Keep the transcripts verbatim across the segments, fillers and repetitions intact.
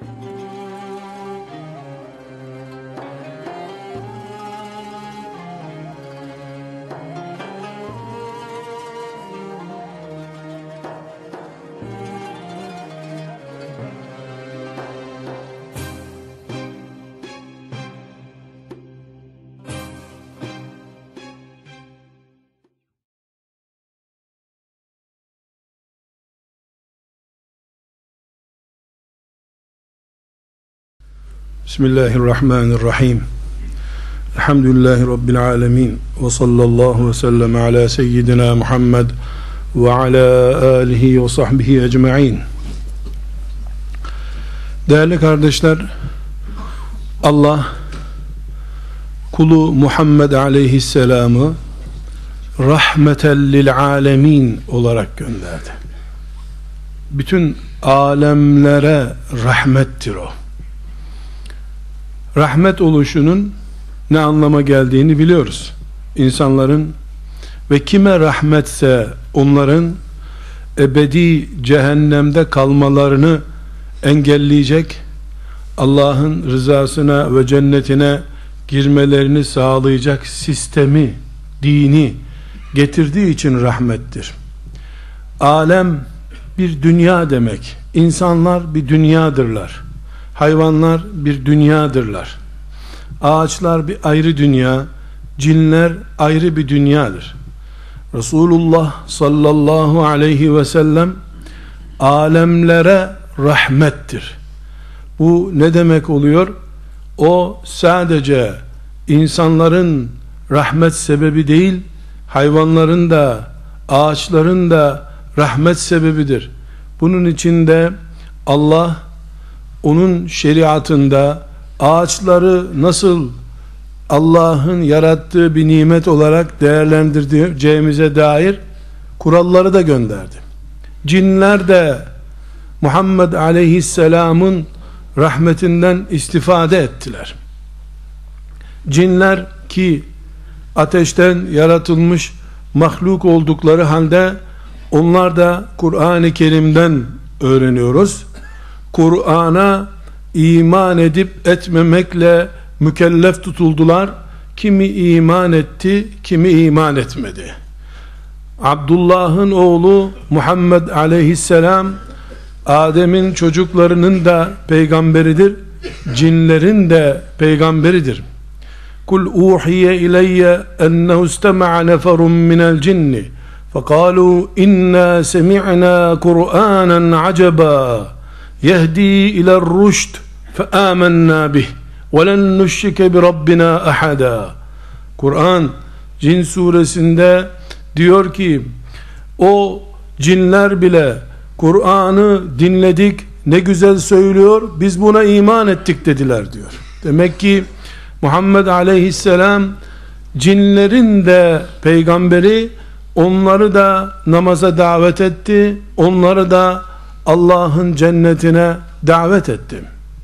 Bismillahirrahmanirrahim. Elhamdülillahi Rabbil alemin. Ve sallallahu ve sellem ala seyyidina Muhammed ve ala alihi ve sahbihi ecma'in. Değerli kardeşler, Allah kulu Muhammed aleyhisselamı rahmeten lil alemin olarak gönderdi. Bütün alemlere rahmettir o. Rahmet oluşunun ne anlama geldiğini biliyoruz. İnsanların ve kime rahmetse onların ebedi cehennemde kalmalarını engelleyecek, Allah'ın rızasına ve cennetine girmelerini sağlayacak sistemi, dini getirdiği için rahmettir. Alem bir dünya demek. İnsanlar bir dünyadırlar. Hayvanlar bir dünyadırlar. Ağaçlar bir ayrı dünya, cinler ayrı bir dünyadır. Resulullah sallallahu aleyhi ve sellem alemlere rahmettir. Bu ne demek oluyor? O sadece insanların rahmet sebebi değil, hayvanların da, ağaçların da rahmet sebebidir. Bunun içinde Allah onun şeriatında ağaçları nasıl Allah'ın yarattığı bir nimet olarak değerlendireceğimize dair kuralları da gönderdi. Cinler de Muhammed aleyhisselamın rahmetinden istifade ettiler. Cinler ki ateşten yaratılmış mahluk oldukları halde onlar da Kur'an-ı Kerim'den öğreniyoruz. Kur'an'a iman edip etmemekle mükellef tutuldular. Kimi iman etti, kimi iman etmedi. Abdullah'ın oğlu Muhammed aleyhisselam Adem'in çocuklarının da peygamberidir, cinlerin de peygamberidir. Kul uhiye ileyye ennehu istema'a neferun minel cinni fekalu inna semi'na Kur'anen acaba yehdi iler rüşd fe amennâ bih ve len nüşrike bi rabbina ahada. Kur'an Cin suresinde diyor ki o cinler bile Kur'an'ı dinledik, ne güzel söylüyor, biz buna iman ettik dediler diyor. Demek ki Muhammed aleyhisselam cinlerin de peygamberi, onları da namaza davet etti, onları da Allah'ın cennetine davet etti.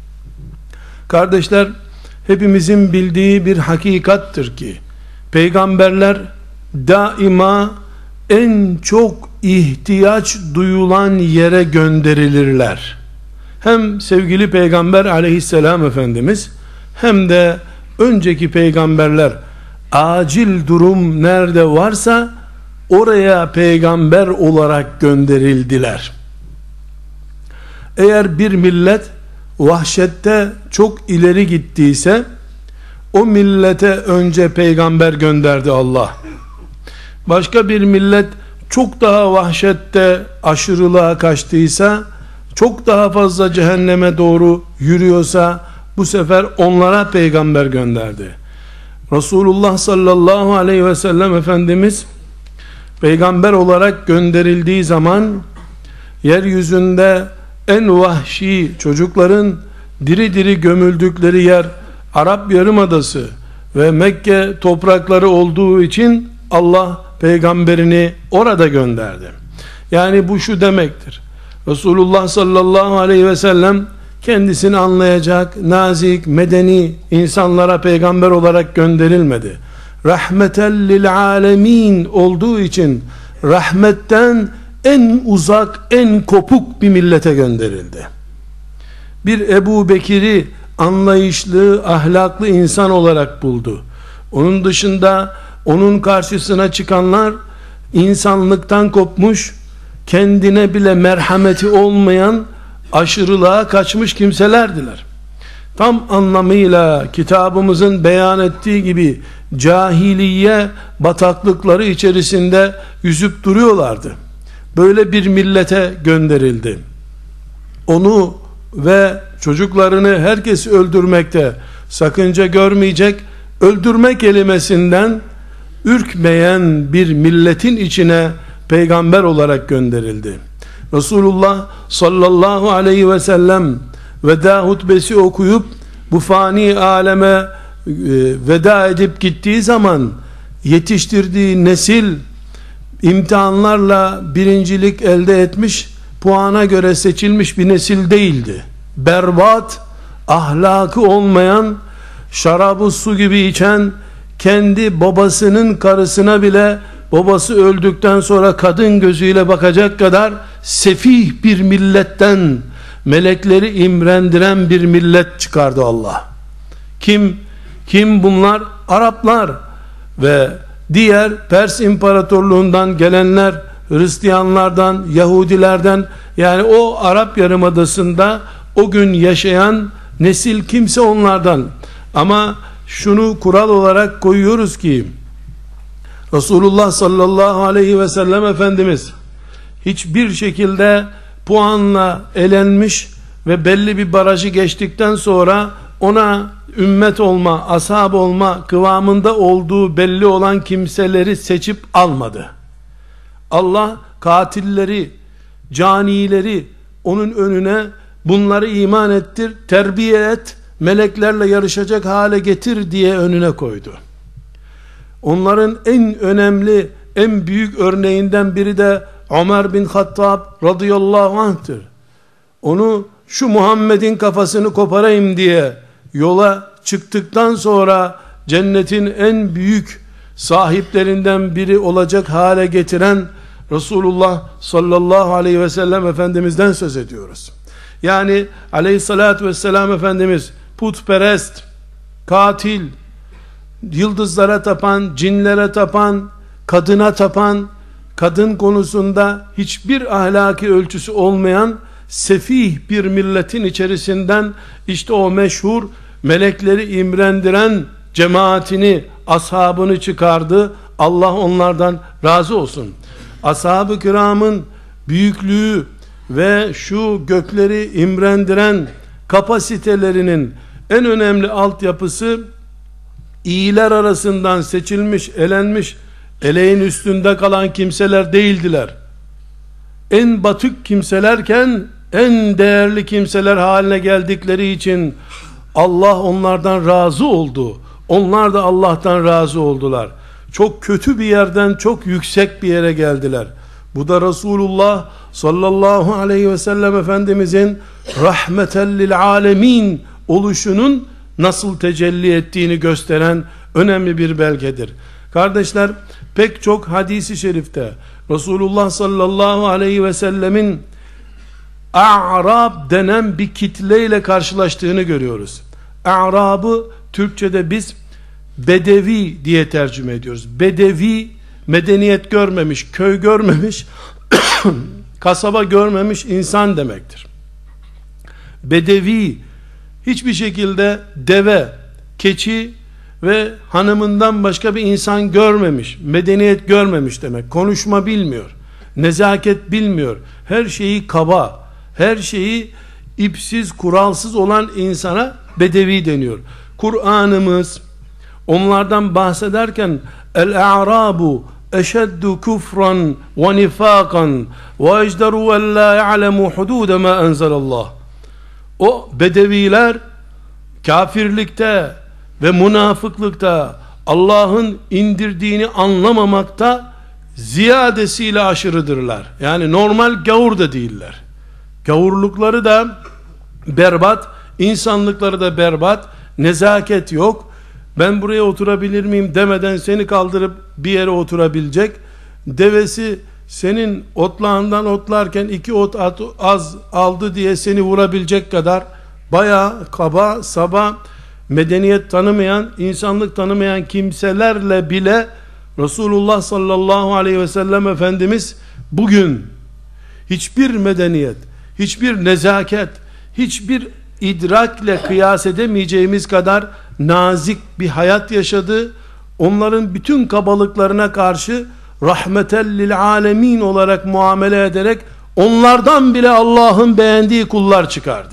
Kardeşler, hepimizin bildiği bir hakikattır ki peygamberler daima en çok ihtiyaç duyulan yere gönderilirler. Hem sevgili peygamber aleyhisselam efendimiz hem de önceki peygamberler acil durum nerede varsa oraya peygamber olarak gönderildiler. Eğer bir millet vahşette çok ileri gittiyse o millete önce peygamber gönderdi Allah. Başka bir millet çok daha vahşette aşırılığa kaçtıysa, çok daha fazla cehenneme doğru yürüyorsa bu sefer onlara peygamber gönderdi. Resulullah sallallahu aleyhi ve sellem Efendimiz peygamber olarak gönderildiği zaman yeryüzünde en vahşi çocukların diri diri gömüldükleri yer Arap Yarımadası ve Mekke toprakları olduğu için Allah peygamberini orada gönderdi. Yani bu şu demektir: Resulullah sallallahu aleyhi ve sellem kendisini anlayacak nazik, medeni insanlara peygamber olarak gönderilmedi. Rahmeten lil alemin olduğu için rahmetten en uzak, en kopuk bir millete gönderildi. bir Ebu Bekir'i anlayışlı, ahlaklı insan olarak buldu. Onun dışında onun karşısına çıkanlar insanlıktan kopmuş, kendine bile merhameti olmayan, aşırılığa kaçmış kimselerdiler. Tam anlamıyla kitabımızın beyan ettiği gibi cahiliye bataklıkları içerisinde yüzüp duruyorlardı. Böyle bir millete gönderildi. Onu ve çocuklarını herkes öldürmekte sakınca görmeyecek, öldürme kelimesinden ürkmeyen bir milletin içine peygamber olarak gönderildi. Resulullah sallallahu aleyhi ve sellem veda hutbesi okuyup bu fani aleme e, veda edip gittiği zaman yetiştirdiği nesil imtihanlarla birincilik elde etmiş, puana göre seçilmiş bir nesil değildi. Berbat, ahlakı olmayan, şarabı su gibi içen, kendi babasının karısına bile babası öldükten sonra kadın gözüyle bakacak kadar sefih bir milletten melekleri imrendiren bir millet çıkardı Allah. Kim? Kim bunlar? Araplar ve diğer Pers İmparatorluğundan gelenler, Hristiyanlardan, Yahudilerden, yani o Arap Yarımadası'nda o gün yaşayan nesil kimse onlardan. Ama şunu kural olarak koyuyoruz ki Resulullah sallallahu aleyhi ve sellem Efendimiz hiçbir şekilde puanla elenmiş ve belli bir barajı geçtikten sonra ona ümmet olma, ashab olma kıvamında olduğu belli olan kimseleri seçip almadı. Allah katilleri, canileri onun önüne, bunları iman ettir, terbiye et, meleklerle yarışacak hale getir diye önüne koydu. Onların en önemli, en büyük örneğinden biri de Ömer bin Hattab radıyallahu anh'tır. Onu şu Muhammed'in kafasını koparayım diye yola çıktıktan sonra cennetin en büyük sahiplerinden biri olacak hale getiren Resulullah sallallahu aleyhi ve sellem Efendimiz'den söz ediyoruz. Yani aleyhissalatü vesselam Efendimiz putperest, katil, yıldızlara tapan, cinlere tapan, kadına tapan, kadın konusunda hiçbir ahlaki ölçüsü olmayan sefih bir milletin içerisinden işte o meşhur melekleri imrendiren cemaatini, ashabını çıkardı. Allah onlardan razı olsun. Ashab-ı kiramın büyüklüğü ve şu gökleri imrendiren kapasitelerinin en önemli altyapısı iyiler arasından seçilmiş, elenmiş, eleğin üstünde kalan kimseler değildiler. En batık kimselerken en değerli kimseler haline geldikleri için Allah onlardan razı oldu. Onlar da Allah'tan razı oldular. Çok kötü bir yerden çok yüksek bir yere geldiler. Bu da Resulullah sallallahu aleyhi ve sellem Efendimizin rahmeten lil alemin oluşunun nasıl tecelli ettiğini gösteren önemli bir belgedir. Kardeşler, pek çok hadisi şerifte Resulullah sallallahu aleyhi ve sellemin A'rab denen bir kitleyle karşılaştığını görüyoruz. A'rab'ı Türkçe'de biz Bedevi diye tercüme ediyoruz. Bedevi, medeniyet görmemiş, köy görmemiş, kasaba görmemiş insan demektir. Bedevi, hiçbir şekilde deve, keçi ve hanımından başka bir insan görmemiş, medeniyet görmemiş demek. Konuşma bilmiyor, nezaket bilmiyor, her şeyi kaba, her şeyi ipsiz, kuralsız olan insana bedevi deniyor. Kur'an'ımız onlardan bahsederken el-a'rabu eşeddu kufran ve nifakan ve ecderu en la ya'lemu hudude ma enzelallah. O bedeviler kafirlikte ve münafıklıkta, Allah'ın indirdiğini anlamamakta ziyadesiyle aşırıdırlar. Yani normal gavur da değiller. Gavurlukları da berbat, insanlıkları da berbat, nezaket yok. Ben buraya oturabilir miyim demeden seni kaldırıp bir yere oturabilecek. Devesi senin otlağından otlarken iki ot az aldı diye seni vurabilecek kadar bayağı kaba saba, medeniyet tanımayan, insanlık tanımayan kimselerle bile Resulullah sallallahu aleyhi ve sellem Efendimiz bugün hiçbir medeniyet, hiçbir nezaket, hiçbir idrakle kıyas edemeyeceğimiz kadar nazik bir hayat yaşadı. Onların bütün kabalıklarına karşı rahmeten lil alemin olarak muamele ederek onlardan bile Allah'ın beğendiği kullar çıkardı.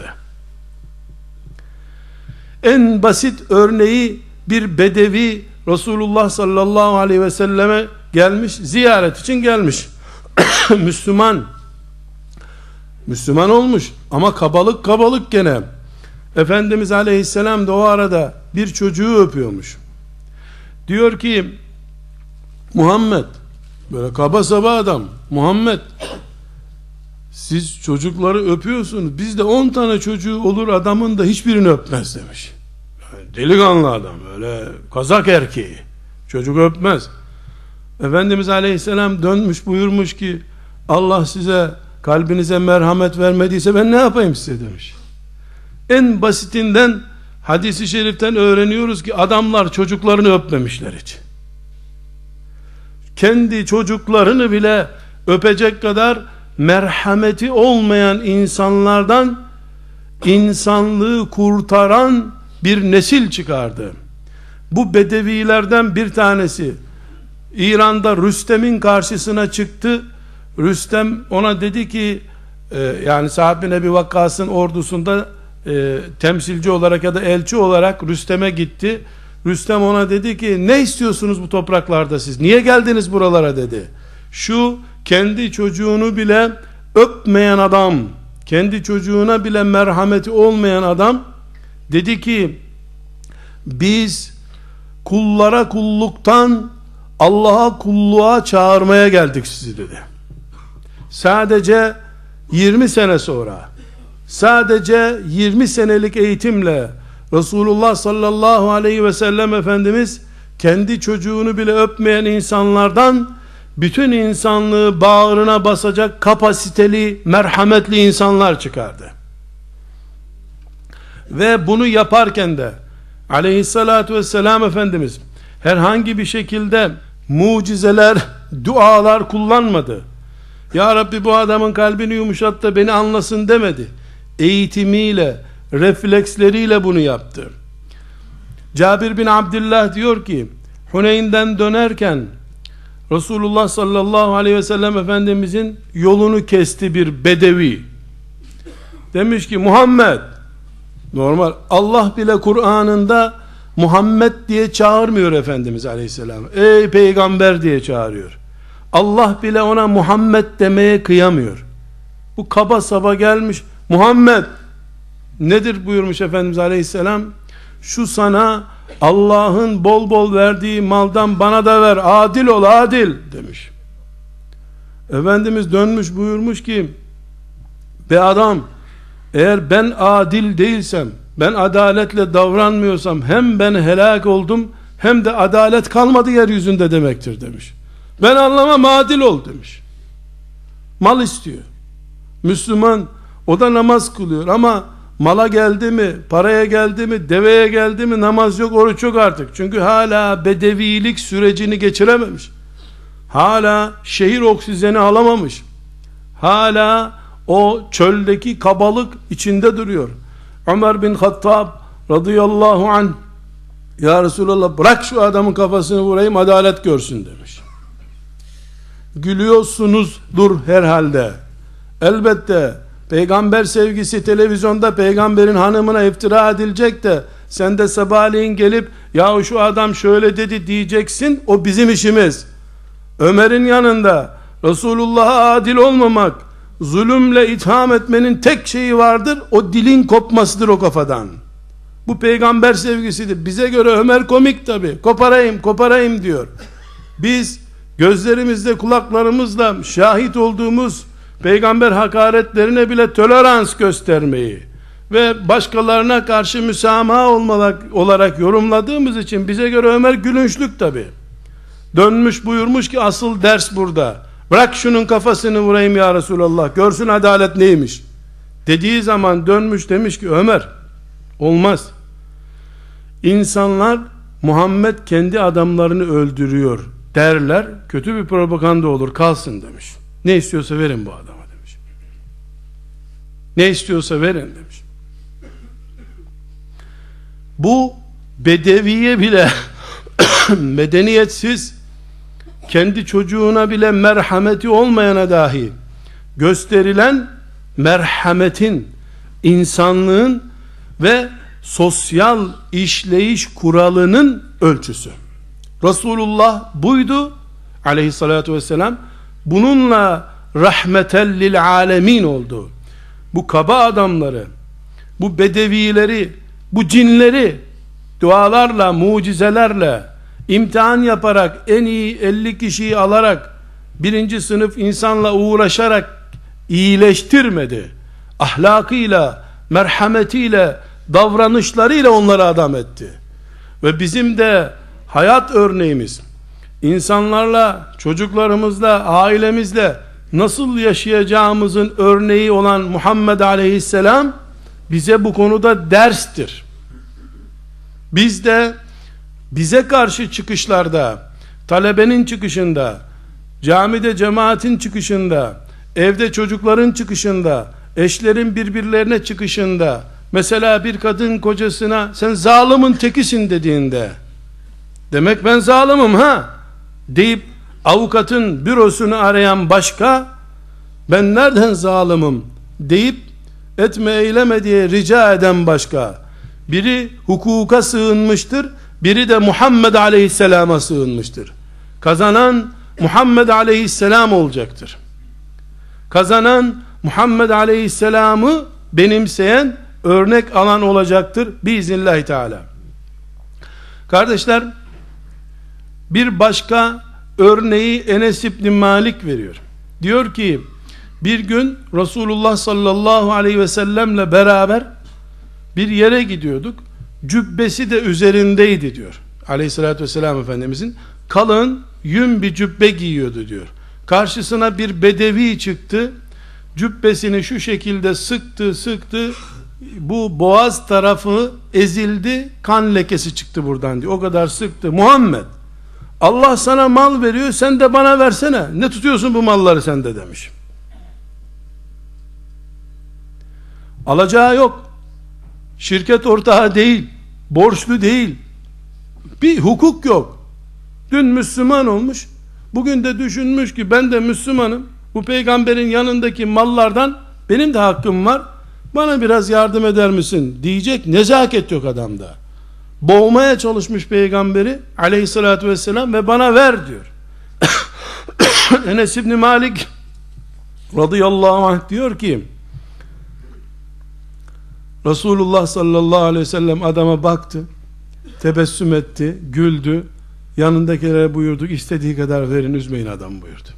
En basit örneği, bir bedevi Resulullah sallallahu aleyhi ve selleme gelmiş, ziyaret için gelmiş. Müslüman Müslüman olmuş ama kabalık kabalık gene. Efendimiz aleyhisselam da o arada bir çocuğu öpüyormuş. Diyor ki, Muhammed, böyle kaba saba adam, Muhammed, siz çocukları öpüyorsunuz, bizde on tane çocuğu olur adamın da hiçbirini öpmez demiş. Yani delikanlı adam, öyle kazak erkeği, çocuk öpmez. Efendimiz aleyhisselam dönmüş, buyurmuş ki, Allah size, kalbinize merhamet vermediyse ben ne yapayım size demiş. En basitinden hadisi şeriften öğreniyoruz ki adamlar çocuklarını öpmemişler hiç. Kendi çocuklarını bile öpecek kadar merhameti olmayan insanlardan insanlığı kurtaran bir nesil çıkardı. Bu bedevilerden bir tanesi İran'da Rüstem'in karşısına çıktı. Rüstem ona dedi ki, e, yani Sa'd bin Ebi Vakkas'ın ordusunda e, temsilci olarak ya da elçi olarak Rüstem'e gitti. Rüstem ona dedi ki, ne istiyorsunuz bu topraklarda siz? Niye geldiniz buralara dedi. Şu kendi çocuğunu bile öpmeyen adam, kendi çocuğuna bile merhameti olmayan adam dedi ki, biz kullara kulluktan Allah'a kulluğa çağırmaya geldik sizi dedi. Sadece yirmi sene sonra, sadece yirmi senelik eğitimle Resulullah sallallahu aleyhi ve sellem Efendimiz kendi çocuğunu bile öpmeyen insanlardan bütün insanlığı bağrına basacak kapasiteli, merhametli insanlar çıkardı. Ve bunu yaparken de aleyhissalatu vesselam Efendimiz herhangi bir şekilde mucizeler, dualar kullanmadı. Ya Rabbi bu adamın kalbini yumuşat da beni anlasın demedi. Eğitimiyle, refleksleriyle bunu yaptı. Cabir bin Abdullah diyor ki, Huneyn'den dönerken Resulullah sallallahu aleyhi ve sellem Efendimizin yolunu kesti bir bedevi. Demiş ki, Muhammed, normal Allah bile Kur'an'ında Muhammed diye çağırmıyor Efendimiz aleyhisselam. Ey peygamber diye çağırıyor. Allah bile ona Muhammed demeye kıyamıyor. Bu kaba saba gelmiş, Muhammed nedir buyurmuş Efendimiz aleyhisselam? Şu sana Allah'ın bol bol verdiği maldan bana da ver, adil ol, adil demiş. Efendimiz dönmüş buyurmuş ki, be adam, eğer ben adil değilsem, ben adaletle davranmıyorsam hem ben helak oldum hem de adalet kalmadı yeryüzünde demektir demiş. Ben anlamam, adil ol demiş. Mal istiyor. Müslüman, o da namaz kılıyor ama mala geldi mi, paraya geldi mi, deveye geldi mi namaz yok, oruç yok artık. Çünkü hala bedevilik sürecini geçirememiş. Hala şehir oksijeni alamamış. Hala o çöldeki kabalık içinde duruyor. Ömer bin Hattab radıyallahu anh, ya Resulallah bırak şu adamın kafasını vurayım adalet görsün demiş. Gülüyorsunuzdur herhalde. Elbette peygamber sevgisi televizyonda peygamberin hanımına iftira edilecek de sen de sabahleyin gelip ya şu adam şöyle dedi diyeceksin, o bizim işimiz. Ömer'in yanında Resulullah'a adil olmamak, zulümle itham etmenin tek şeyi vardır, o dilin kopmasıdır o kafadan. Bu peygamber sevgisidir. Bize göre Ömer komik tabi, koparayım koparayım diyor. Biz gözlerimizle kulaklarımızla şahit olduğumuz peygamber hakaretlerine bile tolerans göstermeyi ve başkalarına karşı müsamaha olmamak, olarak yorumladığımız için bize göre Ömer gülünçlük tabi. Dönmüş buyurmuş ki asıl ders burada. Bırak şunun kafasını vurayım ya Resulallah, görsün adalet neymiş dediği zaman dönmüş demiş ki Ömer, Olmaz. İnsanlar Muhammed kendi adamlarını öldürüyor derler, kötü bir propaganda olur, kalsın demiş. Ne istiyorsa verin bu adama demiş. Ne istiyorsa verin demiş. Bu bedeviye bile medeniyetsiz, kendi çocuğuna bile merhameti olmayana dahi gösterilen merhametin, insanlığın ve sosyal işleyiş kuralının ölçüsü. Resulullah buydu aleyhissalatu vesselam. Bununla rahmeten lil alemin oldu. Bu kaba adamları, bu bedevileri, bu cinleri dualarla, mucizelerle, imtihan yaparak, en iyi elli kişiyi alarak, birinci sınıf insanla uğraşarak iyileştirmedi. Ahlakıyla, merhametiyle, davranışlarıyla onları adam etti. Ve bizim de hayat örneğimiz, insanlarla, çocuklarımızla, ailemizle nasıl yaşayacağımızın örneği olan Muhammed Aleyhisselam bize bu konuda derstir. Biz de bize karşı çıkışlarda, talebenin çıkışında, camide cemaatin çıkışında, evde çocukların çıkışında, eşlerin birbirlerine çıkışında, mesela bir kadın kocasına sen zalimin tekisin dediğinde, demek ben zalimim ha deyip avukatın bürosunu arayan başka, ben nereden zalimim deyip etme eyleme diye rica eden başka. Biri hukuka sığınmıştır, biri de Muhammed Aleyhisselam'a sığınmıştır. Kazanan Muhammed Aleyhisselam olacaktır. Kazanan Muhammed Aleyhisselam'ı benimseyen, örnek alan olacaktır biiznillahü teala. Kardeşler, bir başka örneği Enes İbni Malik veriyor. Diyor ki, bir gün Resulullah sallallahu aleyhi ve sellemle beraber bir yere gidiyorduk. Cübbesi de üzerindeydi diyor. Aleyhissalatü vesselam Efendimizin kalın yün bir cübbe giyiyordu diyor. Karşısına bir bedevi çıktı. Cübbesini şu şekilde sıktı sıktı. Bu boğaz tarafı ezildi. Kan lekesi çıktı buradan diyor. O kadar sıktı. Muhammed, Allah sana mal veriyor, sen de bana versene. Ne tutuyorsun bu malları sen de demiş. Alacağı yok. Şirket ortağı değil. Borçlu değil. Bir hukuk yok. Dün Müslüman olmuş. Bugün de düşünmüş ki ben de Müslümanım. Bu peygamberin yanındaki mallardan benim de hakkım var. Bana biraz yardım eder misin diyecek nezaket yok adamda. Boğmaya çalışmış peygamberi aleyhissalatü vesselam ve bana ver diyor. Enes İbni Malik radıyallahu anh diyor ki, Resulullah sallallahu aleyhi ve sellem adama baktı, tebessüm etti, güldü, yanındakilere buyurdu, istediği kadar verin, üzmeyin adam buyurdu.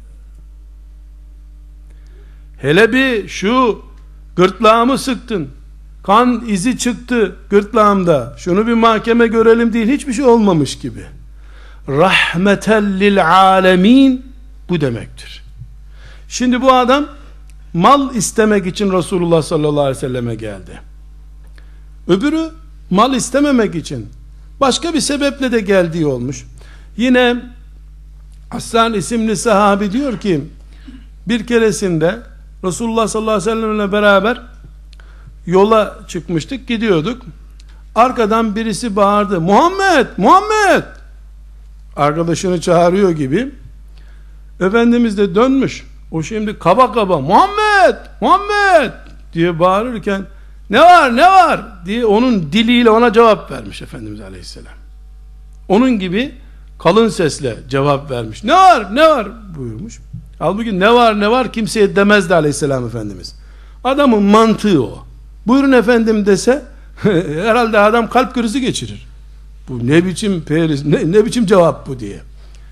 Hele bir şu gırtlağımı sıktın, kan izi çıktı gırtlağımda, şunu bir mahkeme görelim değil, hiçbir şey olmamış gibi. Rahmeten lil alemin bu demektir. Şimdi bu adam mal istemek için Resulullah sallallahu aleyhi ve selleme geldi. Öbürü mal istememek için başka bir sebeple de geldiği olmuş. Yine Hassan isimli sahabi diyor ki, bir keresinde Resulullah sallallahu aleyhi ve sellemle beraber yola çıkmıştık, gidiyorduk. Arkadan birisi bağırdı, Muhammed, Muhammed, arkadaşını çağırıyor gibi. Efendimiz de dönmüş, o şimdi kaba kaba Muhammed, Muhammed diye bağırırken ne var ne var diye onun diliyle ona cevap vermiş Efendimiz aleyhisselam. Onun gibi kalın sesle cevap vermiş. Ne var ne var buyurmuş. Halbuki ne var ne var kimseye demezdi aleyhisselam Efendimiz. Adamın mantığı o. Buyurun efendim dese herhalde adam kalp krizi geçirir. Bu ne biçim periz, ne, ne biçim cevap bu diye.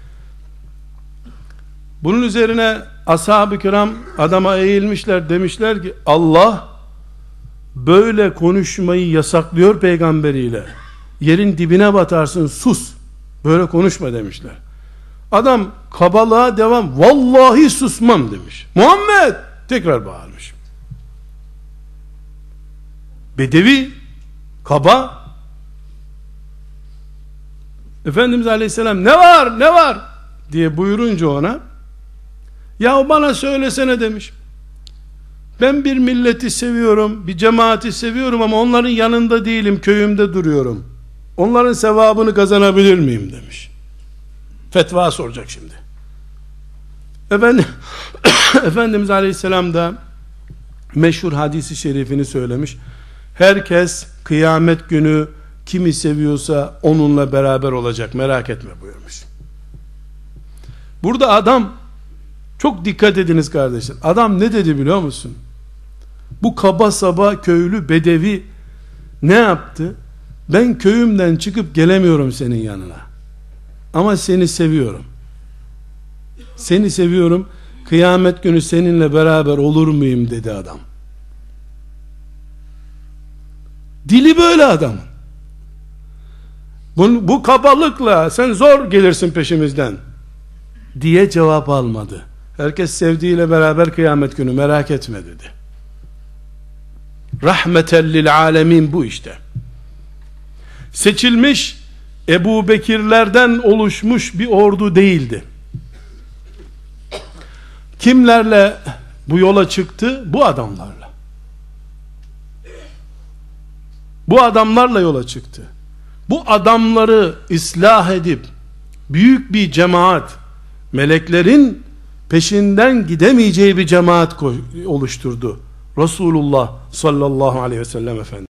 Bunun üzerine ashab-ı kiram adama eğilmişler, demişler ki Allah böyle konuşmayı yasaklıyor peygamberiyle. Yerin dibine batarsın, sus. Böyle konuşma demişler. Adam kabalığa devam, vallahi susmam demiş. Muhammed tekrar bağırmış. Bedevi Kaba. Efendimiz Aleyhisselam ne var ne var diye buyurunca ona, ya bana söylesene demiş. Ben bir milleti seviyorum, bir cemaati seviyorum ama onların yanında değilim, köyümde duruyorum. Onların sevabını kazanabilir miyim demiş. Fetva soracak şimdi. Efendim, Efendimiz Aleyhisselam da meşhur hadisi şerifini söylemiş. Herkes kıyamet günü kimi seviyorsa onunla beraber olacak, merak etme buyurmuş. Burada adam, çok dikkat ediniz kardeşler, adam ne dedi biliyor musun? Bu kaba saba köylü bedevi ne yaptı? Ben köyümden çıkıp gelemiyorum senin yanına ama seni seviyorum, seni seviyorum, kıyamet günü seninle beraber olur muyum dedi adam. Dili böyle adamın. Bu, bu kabalıkla sen zor gelirsin peşimizden diye cevap almadı. Herkes sevdiğiyle beraber kıyamet günü, merak etme dedi. Rahmeten lil alemin bu işte. Seçilmiş Ebu Bekirlerden oluşmuş bir ordu değildi. Kimlerle bu yola çıktı? Bu adamlarla. Bu adamlarla yola çıktı. Bu adamları ıslah edip büyük bir cemaat, meleklerin peşinden gidemeyeceği bir cemaat oluşturdu Resulullah sallallahu aleyhi ve sellem Efendimiz.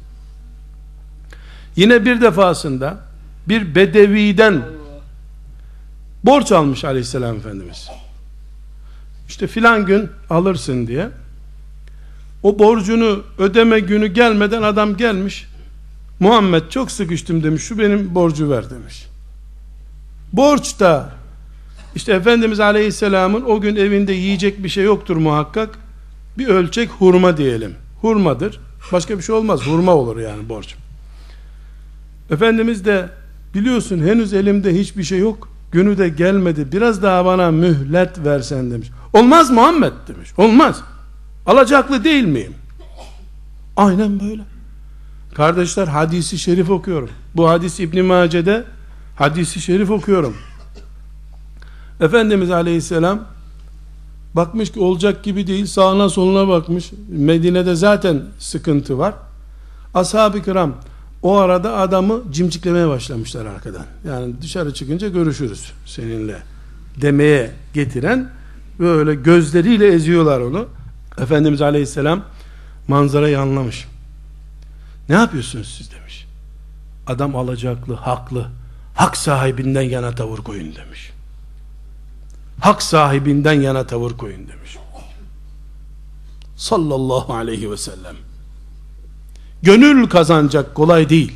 Yine bir defasında bir bedeviden borç almış aleyhisselam Efendimiz. İşte filan gün alırsın diye. O borcunu ödeme günü gelmeden adam gelmiş. Muhammed çok sıkıştım demiş, şu benim borcu ver demiş. Borç da işte Efendimiz Aleyhisselam'ın o gün evinde yiyecek bir şey yoktur muhakkak. Bir ölçek hurma diyelim. Hurmadır. Başka bir şey olmaz. Hurma olur yani borç. Efendimiz de biliyorsun henüz elimde hiçbir şey yok. Günü de gelmedi. Biraz daha bana mühlet versen demiş. Olmaz Muhammed demiş. Olmaz. Alacaklı değil miyim? Aynen böyle. Kardeşler, hadisi şerif okuyorum. Bu hadis İbn Mace'de, hadisi şerif okuyorum. Efendimiz Aleyhisselam bakmış ki olacak gibi değil, sağına soluna bakmış. Medine'de zaten sıkıntı var. Ashab-ı kiram o arada adamı cimciklemeye başlamışlar arkadan. Yani dışarı çıkınca görüşürüz seninle demeye getiren, böyle gözleriyle eziyorlar onu. Efendimiz Aleyhisselam manzarayı anlamış. Ne yapıyorsunuz siz demiş. Adam alacaklı, haklı. Hak sahibinden yana tavır koyun demiş. Hak sahibinden yana tavır koyun demiş. Sallallahu aleyhi ve sellem. Gönül kazanacak kolay değil.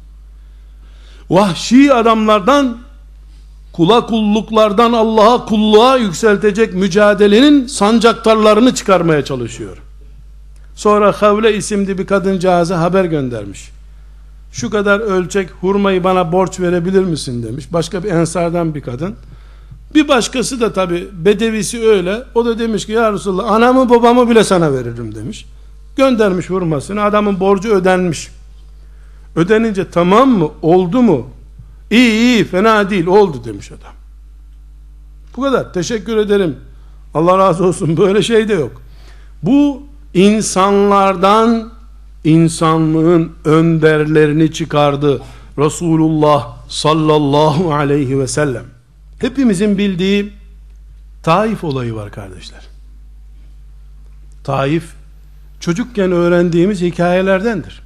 Vahşi adamlardan, kula kulluklardan Allah'a kulluğa yükseltecek mücadelenin sancaktarlarını çıkarmaya çalışıyor. Sonra Havle isimli bir kadıncağıza haber göndermiş. Şu kadar ölçek hurmayı bana borç verebilir misin demiş. Başka bir ensardan bir kadın. Bir başkası da tabi bedevisi öyle. O da demiş ki ya Resulallah, anamı babamı bile sana veririm demiş. Göndermiş hurmasını. Adamın borcu ödenmiş. Ödenince tamam mı? Oldu mu? İyi iyi, fena değil, oldu demiş adam. Bu kadar. Teşekkür ederim. Allah razı olsun. Böyle şey de yok. Bu insanlardan insanlığın önderlerini çıkardı Resulullah sallallahu aleyhi ve sellem. Hepimizin bildiği Taif olayı var kardeşler. Taif çocukken öğrendiğimiz hikayelerdendir.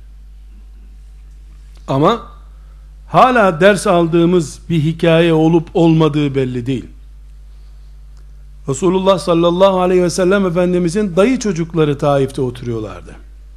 Ama hala ders aldığımız bir hikaye olup olmadığı belli değil. Resulullah sallallahu aleyhi ve sellem Efendimizin dayı çocukları Taif'te oturuyorlardı.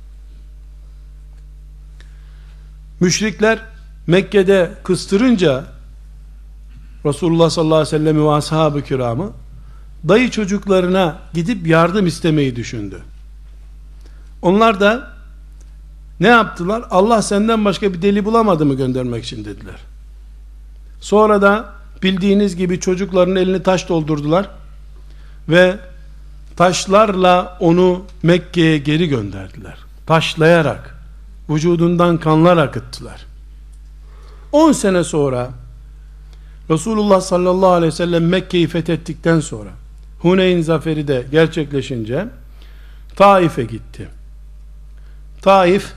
Müşrikler Mekke'de kıstırınca Resulullah sallallahu aleyhi ve sellem ve ashab-ı kiramı dayı çocuklarına gidip yardım istemeyi düşündü. Onlar da ne yaptılar? Allah senden başka bir deli bulamadı mı göndermek için dediler. Sonra da bildiğiniz gibi çocukların elini taş doldurdular ve taşlarla onu Mekke'ye geri gönderdiler. Taşlayarak vücudundan kanlar akıttılar. on sene sonra Resulullah sallallahu aleyhi ve sellem Mekke'yi fethettikten sonra, Huneyn zaferi de gerçekleşince Taif'e gitti. Taif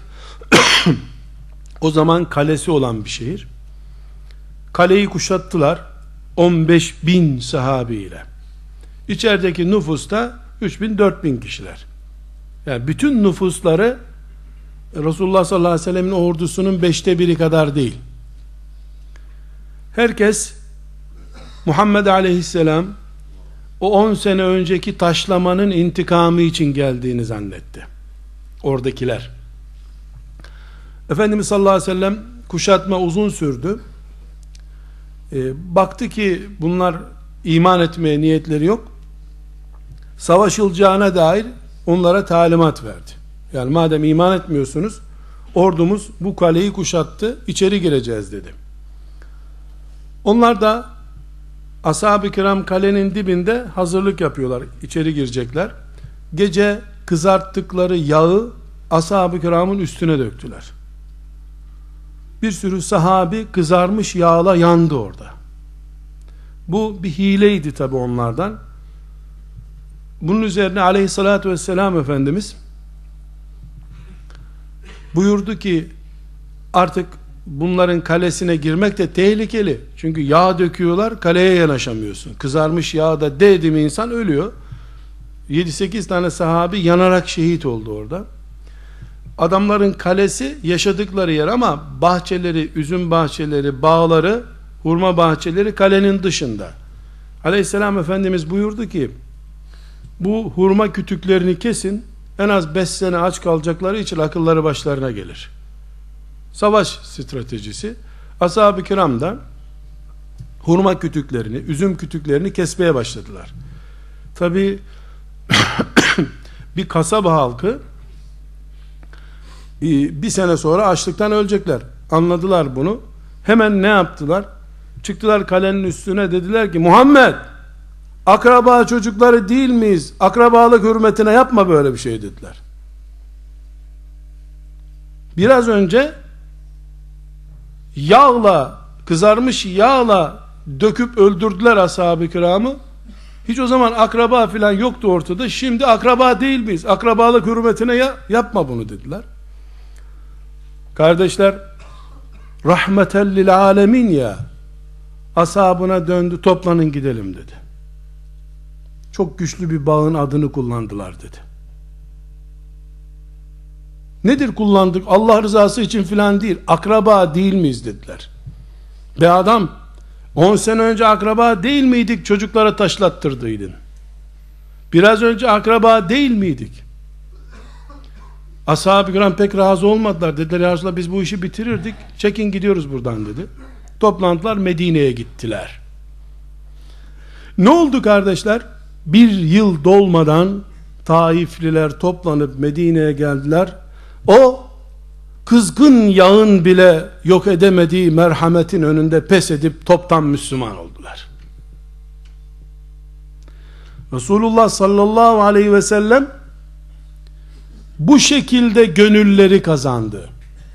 o zaman kalesi olan bir şehir. Kaleyi kuşattılar on beş bin sahabiyle. İçerideki nüfus da üç bin dört bin kişiler. Yani bütün nüfusları Resulullah sallallahu aleyhi ve sellemin ordusunun beşte biri kadar değil. Herkes Muhammed aleyhisselam o on sene önceki taşlamanın intikamı için geldiğini zannetti. Oradakiler. Efendimiz sallallahu aleyhi ve sellem kuşatma uzun sürdü. E, baktı ki bunlar iman etmeye niyetleri yok. Savaşılacağına dair onlara talimat verdi. Yani madem iman etmiyorsunuz, ordumuz bu kaleyi kuşattı, içeri gireceğiz dedi. Onlar da ashab-ı kiram kalenin dibinde hazırlık yapıyorlar, içeri girecekler. Gece kızarttıkları yağı ashab-ı kiramın üstüne döktüler. Bir sürü sahabi kızarmış yağla yandı orada. Bu bir hileydi tabi onlardan. Bunun üzerine aleyhissalatü vesselam Efendimiz buyurdu ki artık bunların kalesine girmek de tehlikeli. Çünkü yağ döküyorlar, kaleye yanaşamıyorsun. Kızarmış yağda değdi mi insan ölüyor. yedi sekiz tane sahabi yanarak şehit oldu orada. Adamların kalesi yaşadıkları yer ama bahçeleri, üzüm bahçeleri, bağları, hurma bahçeleri kalenin dışında. Aleyhisselam Efendimiz buyurdu ki bu hurma kütüklerini kesin, en az beş sene aç kalacakları için akılları başlarına gelir. Savaş stratejisi. Ashab-ı kiram da hurma kütüklerini, üzüm kütüklerini kesmeye başladılar. Tabi bir kasaba halkı bir sene sonra açlıktan ölecekler. Anladılar bunu. Hemen ne yaptılar? Çıktılar kalenin üstüne, dediler ki Muhammed, akraba çocukları değil miyiz? Akrabalık hürmetine yapma böyle bir şey dediler. Biraz önce yağla, kızarmış yağla döküp öldürdüler ashab-ı kiramı. Hiç o zaman akraba filan yoktu ortada. Şimdi akraba değil miyiz? Akrabalık hürmetine ya, yapma bunu dediler. Kardeşler, rahmeten lil alemin ya, ashabına döndü, toplanın gidelim dedi. Çok güçlü bir bağın adını kullandılar dedi. Nedir kullandık? Allah rızası için filan değil, akraba değil miyiz dediler. Be adam, on sene önce akraba değil miydik, çocuklara taşlattırdıydın. Biraz önce akraba değil miydik? Ashab-ı kiram pek razı olmadılar. Dediler ya Resulallah, biz bu işi bitirirdik, çekin gidiyoruz buradan dedi. Toplantılar, Medine'ye gittiler. Ne oldu kardeşler? Bir yıl dolmadan Taifliler toplanıp Medine'ye geldiler. O kızgın yağın bile yok edemediği merhametin önünde pes edip toptan Müslüman oldular. Resulullah sallallahu aleyhi ve sellem bu şekilde gönülleri kazandı.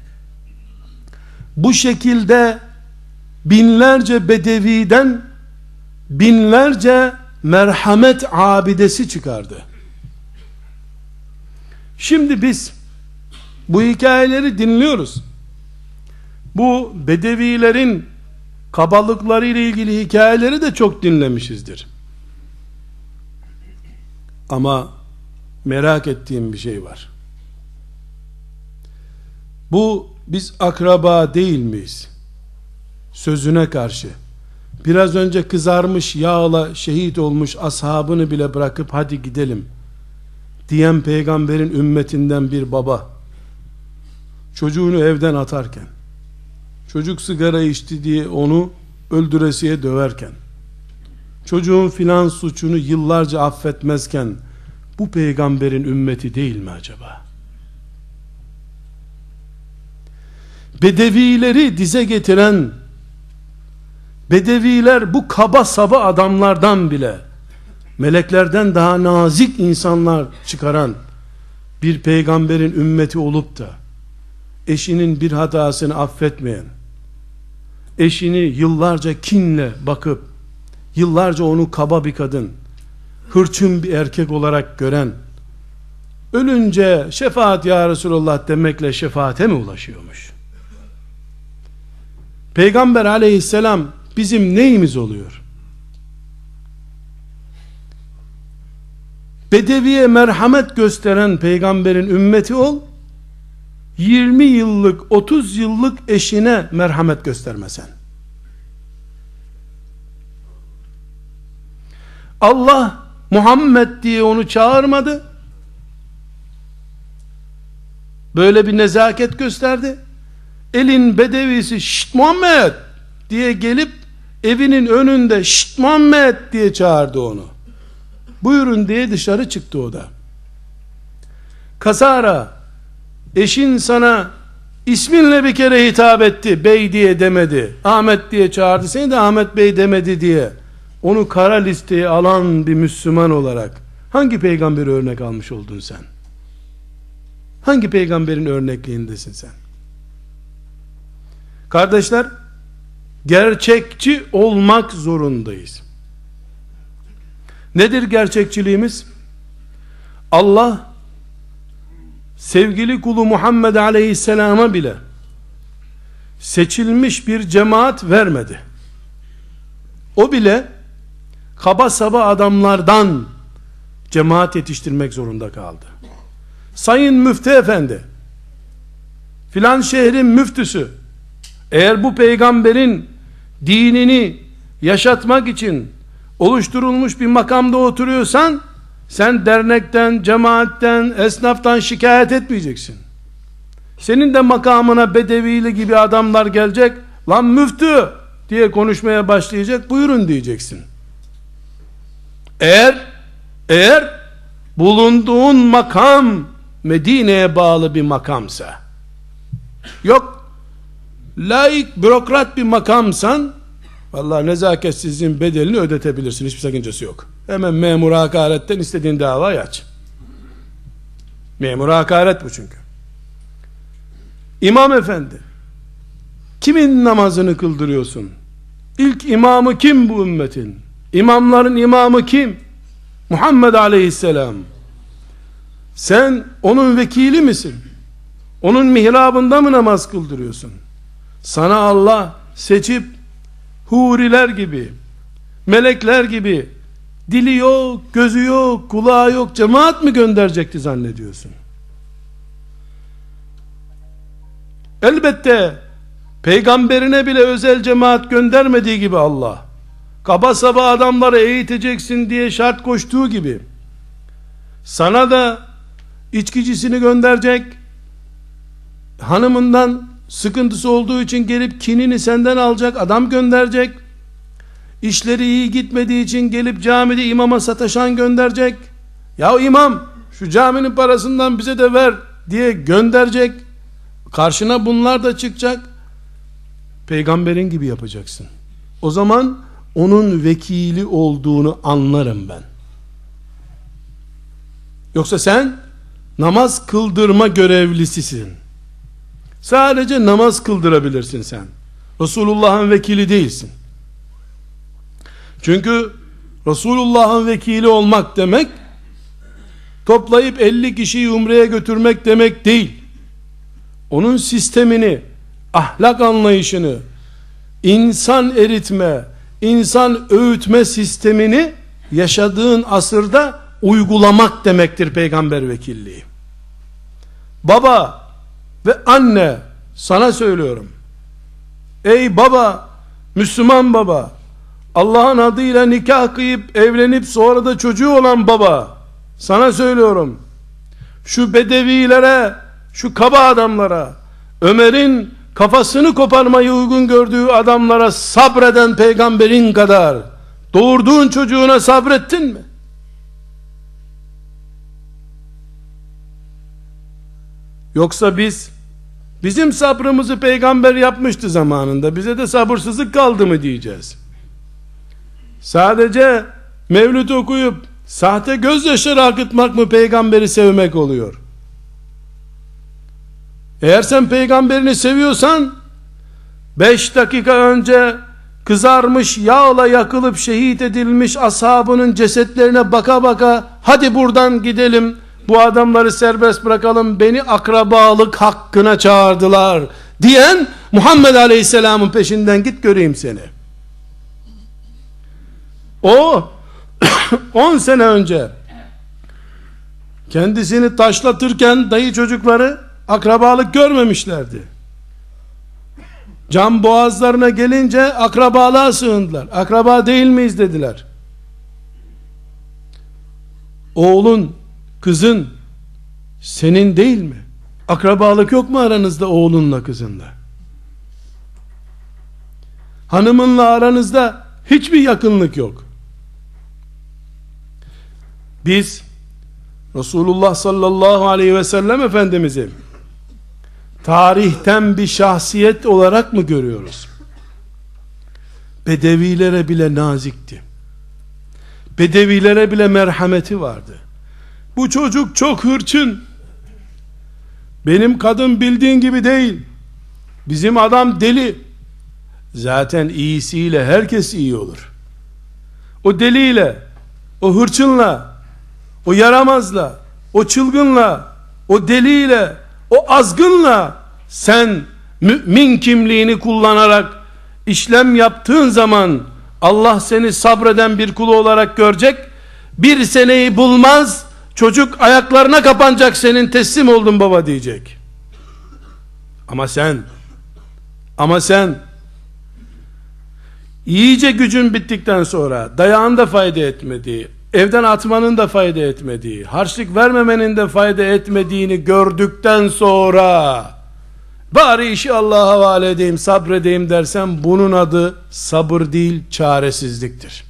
Bu şekilde binlerce bedeviden binlerce merhamet abidesi çıkardı. Şimdi biz bu hikayeleri dinliyoruz. Bu bedevilerin kabalıkları ile ilgili hikayeleri de çok dinlemişizdir. Ama merak ettiğim bir şey var. Bu biz akraba değil miyiz sözüne karşı biraz önce kızarmış yağla şehit olmuş ashabını bile bırakıp hadi gidelim diyen peygamberin ümmetinden bir baba çocuğunu evden atarken, çocuk sigara içti diye onu öldüresiye döverken, çocuğun filan suçunu yıllarca affetmezken, bu peygamberin ümmeti değil mi acaba? Bedevileri dize getiren, bedeviler bu kaba saba adamlardan bile meleklerden daha nazik insanlar çıkaran bir peygamberin ümmeti olup da eşinin bir hatasını affetmeyen, eşini yıllarca kinle bakıp, yıllarca onu kaba bir kadın, hırçın bir erkek olarak gören, ölünce şefaat ya Resulullah demekle şefaate mi ulaşıyormuş? Peygamber aleyhisselam bizim neyimiz oluyor? Bedeviye merhamet gösteren peygamberin ümmeti ol, yirmi yıllık, otuz yıllık eşine merhamet göstermesen. Allah Muhammed diye onu çağırmadı, böyle bir nezaket gösterdi. Elin bedevisi şşt Muhammed diye gelip evinin önünde şşt Muhammed diye çağırdı onu. Buyurun diye dışarı çıktı o da. Kasara, eşin sana isminle bir kere hitap etti, bey diye demedi, Ahmet diye çağırdı seni de Ahmet bey demedi diye onu kara listeye alan bir Müslüman olarak hangi peygamberi örnek almış oldun sen? Hangi peygamberin örnekliğindesin sen? Kardeşler, gerçekçi olmak zorundayız. Nedir gerçekçiliğimiz? Allah sevgili kulu Muhammed Aleyhisselam'a bile seçilmiş bir cemaat vermedi. O bile kaba saba adamlardan cemaat yetiştirmek zorunda kaldı. Sayın Müftü Efendi, filan şehrin müftüsü, eğer bu peygamberin dinini yaşatmak için oluşturulmuş bir makamda oturuyorsan, sen dernekten, cemaatten, esnaftan şikayet etmeyeceksin. Senin de makamına bedevili gibi adamlar gelecek, lan müftü diye konuşmaya başlayacak, buyurun diyeceksin. Eğer eğer bulunduğun makam Medine'ye bağlı bir makamsa, yok laik bürokrat bir makamsan, vallahi nezaketsizliğin bedelini ödetebilirsin, hiçbir sakıncası yok. Hemen memura hakaretten istediğin davayı aç. Memura hakaret bu çünkü. İmam efendi, kimin namazını kıldırıyorsun? İlk imamı kim bu ümmetin? İmamların imamı kim? Muhammed Aleyhisselam. Sen onun vekili misin? Onun mihrabında mı namaz kıldırıyorsun? Sana Allah seçip huriler gibi, melekler gibi dili yok, gözü yok, kulağı yok cemaat mi gönderecekti zannediyorsun? Elbette peygamberine bile özel cemaat göndermediği gibi Allah, kaba saba adamları eğiteceksin diye şart koştuğu gibi, sana da içkicisini gönderecek, hanımından sıkıntısı olduğu için gelip kinini senden alacak adam gönderecek, işleri iyi gitmediği için gelip camide imama sataşan gönderecek, ya imam şu caminin parasından bize de ver diye gönderecek, karşına bunlar da çıkacak, peygamberin gibi yapacaksın. O zaman onun vekili olduğunu anlarım ben. Yoksa sen namaz kıldırma görevlisisin. Sadece namaz kıldırabilirsin sen. Resulullah'ın vekili değilsin. Çünkü Resulullah'ın vekili olmak demek, toplayıp elli kişiyi umreye götürmek demek değil. Onun sistemini, ahlak anlayışını, insan eritme, insan öğütme sistemini yaşadığın asırda uygulamak demektir peygamber vekilliği. Baba ve anne, sana söylüyorum. Ey baba, Müslüman baba, Allah'ın adıyla nikah kıyıp evlenip sonra da çocuğu olan baba, sana söylüyorum. Şu bedevilere, şu kaba adamlara, Ömer'in kafasını koparmayı uygun gördüğü adamlara sabreden peygamberin kadar doğurduğun çocuğuna sabrettin mi? Yoksa biz, bizim sabrımızı peygamber yapmıştı zamanında, bize de sabırsızlık kaldı mı diyeceğiz? Sadece mevlüt okuyup sahte gözyaşları akıtmak mı peygamberi sevmek oluyor? Eğer sen peygamberini seviyorsan, beş dakika önce kızarmış yağla yakılıp şehit edilmiş ashabının cesetlerine baka baka hadi buradan gidelim, bu adamları serbest bırakalım, beni akrabalık hakkına çağırdılar diyen Muhammed Aleyhisselam'ın peşinden git göreyim seni. O on sene önce kendisini taşlatırken dayı çocukları akrabalık görmemişlerdi. Can boğazlarına gelince akrabalığa sığındılar. Akraba değil miyiz dediler. Oğlun, kızın senin değil mi? Akrabalık yok mu aranızda oğlunla kızınla? Hanımınla aranızda hiçbir yakınlık yok. Biz Resulullah sallallahu aleyhi ve sellem Efendimiz'i tarihten bir şahsiyet olarak mı görüyoruz? Bedevilere bile nazikti. Bedevilere bile merhameti vardı. Bu çocuk çok hırçın. Benim kadın bildiğin gibi değil. Bizim adam deli. Zaten iyisiyle herkes iyi olur. O deliyle, o hırçınla, o yaramazla, o çılgınla, o deliyle, o azgınla sen mümin kimliğini kullanarak işlem yaptığın zaman Allah seni sabreden bir kulu olarak görecek. Bir seneyi bulmaz, çocuk ayaklarına kapanacak, senin teslim oldun baba diyecek. Ama sen ama sen iyice gücün bittikten sonra, dayağın da fayda etmediği, evden atmanın da fayda etmediği, harçlık vermemenin de fayda etmediğini gördükten sonra bari işi Allah'a havale edeyim, sabredeyim dersen, bunun adı sabır değil, çaresizliktir.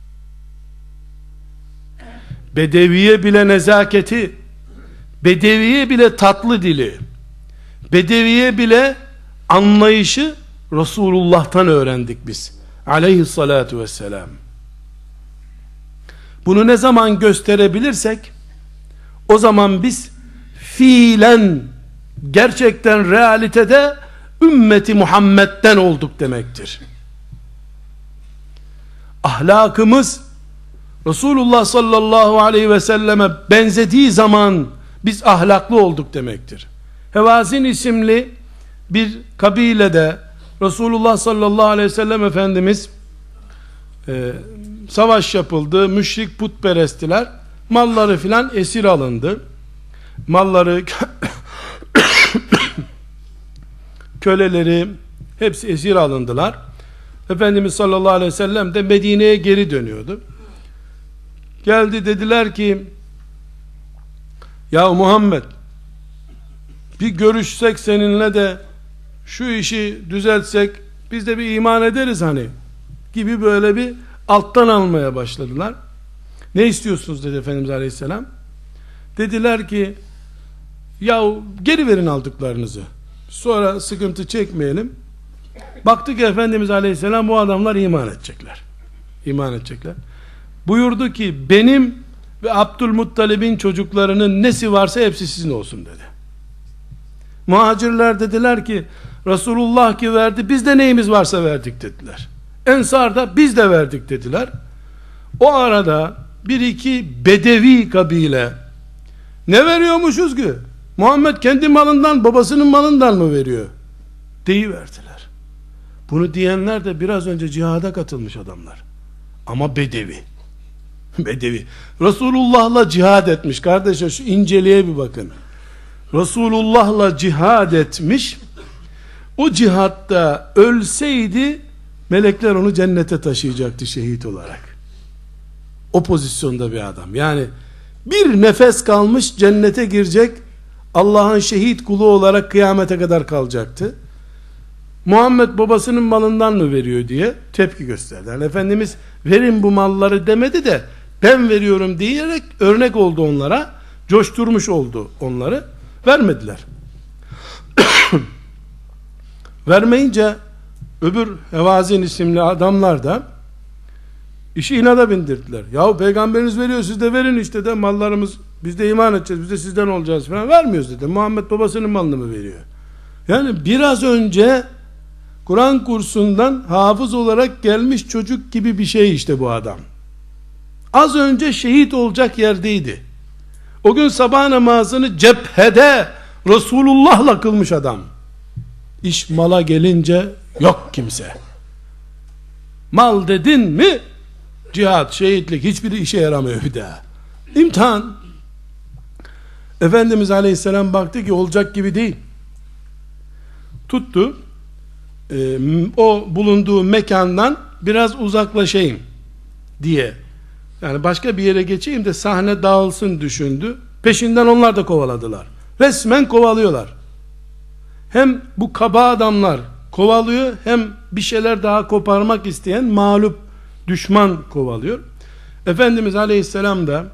Bedeviye bile nezaketi, bedeviye bile tatlı dili, bedeviye bile anlayışı Resulullah'tan öğrendik biz aleyhissalatu vesselam. Bunu ne zaman gösterebilirsek o zaman biz fiilen, gerçekten realitede ümmeti Muhammed'den olduk demektir. Ahlakımız Resulullah sallallahu aleyhi ve selleme benzediği zaman biz ahlaklı olduk demektir. Hevazin isimli bir kabilede Resulullah sallallahu aleyhi ve sellem Efendimiz e, savaş yapıldı, müşrik putperestiler, malları filan esir alındı, malları köleleri hepsi esir alındılar. Efendimiz sallallahu aleyhi ve sellem de Medine'ye geri dönüyordu. Geldi, dediler ki ya Muhammed, bir görüşsek seninle de şu işi düzeltsek biz de bir iman ederiz hani gibi, böyle bir alttan almaya başladılar. Ne istiyorsunuz dedi Efendimiz aleyhisselam. Dediler ki ya geri verin aldıklarınızı, sonra sıkıntı çekmeyelim. Baktık ki Efendimiz aleyhisselam bu adamlar iman edecekler. İman edecekler. Buyurdu ki benim ve Abdülmuttalib'in çocuklarının nesi varsa hepsi sizin olsun dedi. Muhacirler dediler ki Resulullah ki verdi, biz de neyimiz varsa verdik dediler. Ensar da biz de verdik dediler. O arada bir iki bedevi kabile ne veriyormuşuz ki? Muhammed kendi malından, babasının malından mı veriyor? Deyiverdiler. Bunu diyenler de biraz önce cihada katılmış adamlar. Ama bedevi. Bedevi. Resulullah'la cihad etmiş. Kardeşler şu inceliğe bir bakın. Resulullah'la cihad etmiş. O cihatta ölseydi melekler onu cennete taşıyacaktı şehit olarak. O pozisyonda bir adam. Yani bir nefes kalmış cennete girecek, Allah'ın şehit kulu olarak kıyamete kadar kalacaktı. Muhammed babasının malından mı veriyor diye tepki gösterdi. Yani Efendimiz verin bu malları demedi de ben veriyorum diyerek örnek oldu onlara, coşturmuş oldu onları. Vermediler. Vermeyince öbür Hevazin isimli adamlar da işi inada bindirdiler. Yahu peygamberiniz veriyor, siz de verin işte de, mallarımız, biz de iman edeceğiz, biz de sizden olacağız falan. Vermiyoruz dedi. Muhammed babasının malını mı veriyor? Yani biraz önce Kur'an kursundan hafız olarak gelmiş çocuk gibi bir şey işte bu adam. Az önce şehit olacak yerdeydi. O gün sabah namazını cephede Resulullah'la kılmış adam. İş mala gelince yok kimse. Mal dedin mi cihat, şehitlik hiçbiri işe yaramıyor bir daha. İmtihan. Efendimiz Aleyhisselam baktı ki olacak gibi değil. Tuttu. E, o bulunduğu mekandan biraz uzaklaşayım diye. Yani başka bir yere geçeyim de sahne dağılsın düşündü. Peşinden onlar da kovaladılar. Resmen kovalıyorlar. Hem bu kaba adamlar kovalıyor, hem bir şeyler daha koparmak isteyen mağlup düşman kovalıyor. Efendimiz Aleyhisselam da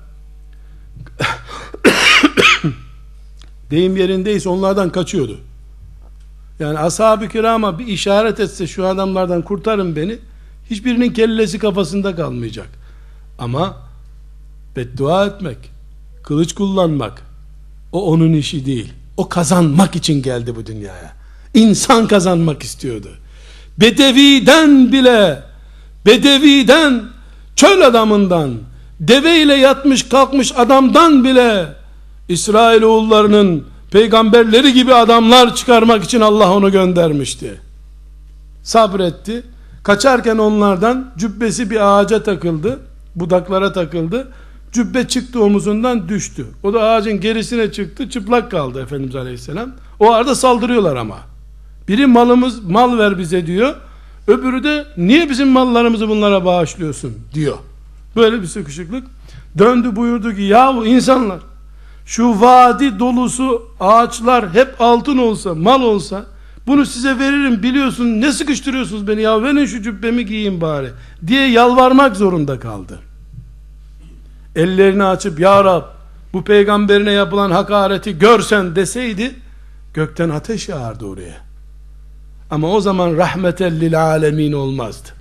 deyim yerindeyse onlardan kaçıyordu. Yani ashab-ı kirama bir işaret etse şu adamlardan kurtarın beni, hiçbirinin kellesi kafasında kalmayacak. Ama beddua etmek, kılıç kullanmak, o onun işi değil. O kazanmak için geldi bu dünyaya. İnsan kazanmak istiyordu. Bedeviden bile, bedeviden, çöl adamından, deveyle yatmış kalkmış adamdan bile İsrailoğullarının peygamberleri gibi adamlar çıkarmak için Allah onu göndermişti. Sabretti. Kaçarken onlardan cübbesi bir ağaca takıldı, budaklara takıldı. Cübbe çıktı omuzundan, düştü. O da ağacın gerisine çıktı, çıplak kaldı Efendimiz Aleyhisselam. O arada saldırıyorlar ama. Biri malımız, mal ver bize diyor. Öbürü de niye bizim mallarımızı bunlara bağışlıyorsun diyor. Böyle bir sıkışıklık. Döndü buyurdu ki yahu insanlar, şu vadi dolusu ağaçlar hep altın olsa, mal olsa bunu size veririm, biliyorsun ne sıkıştırıyorsunuz beni ya, verin şu cübbemi giyeyim bari diye yalvarmak zorunda kaldı. Ellerini açıp ya Rab bu peygamberine yapılan hakareti görsen deseydi gökten ateş yağardı oraya. Ama o zaman rahmeten lil alemin olmazdı.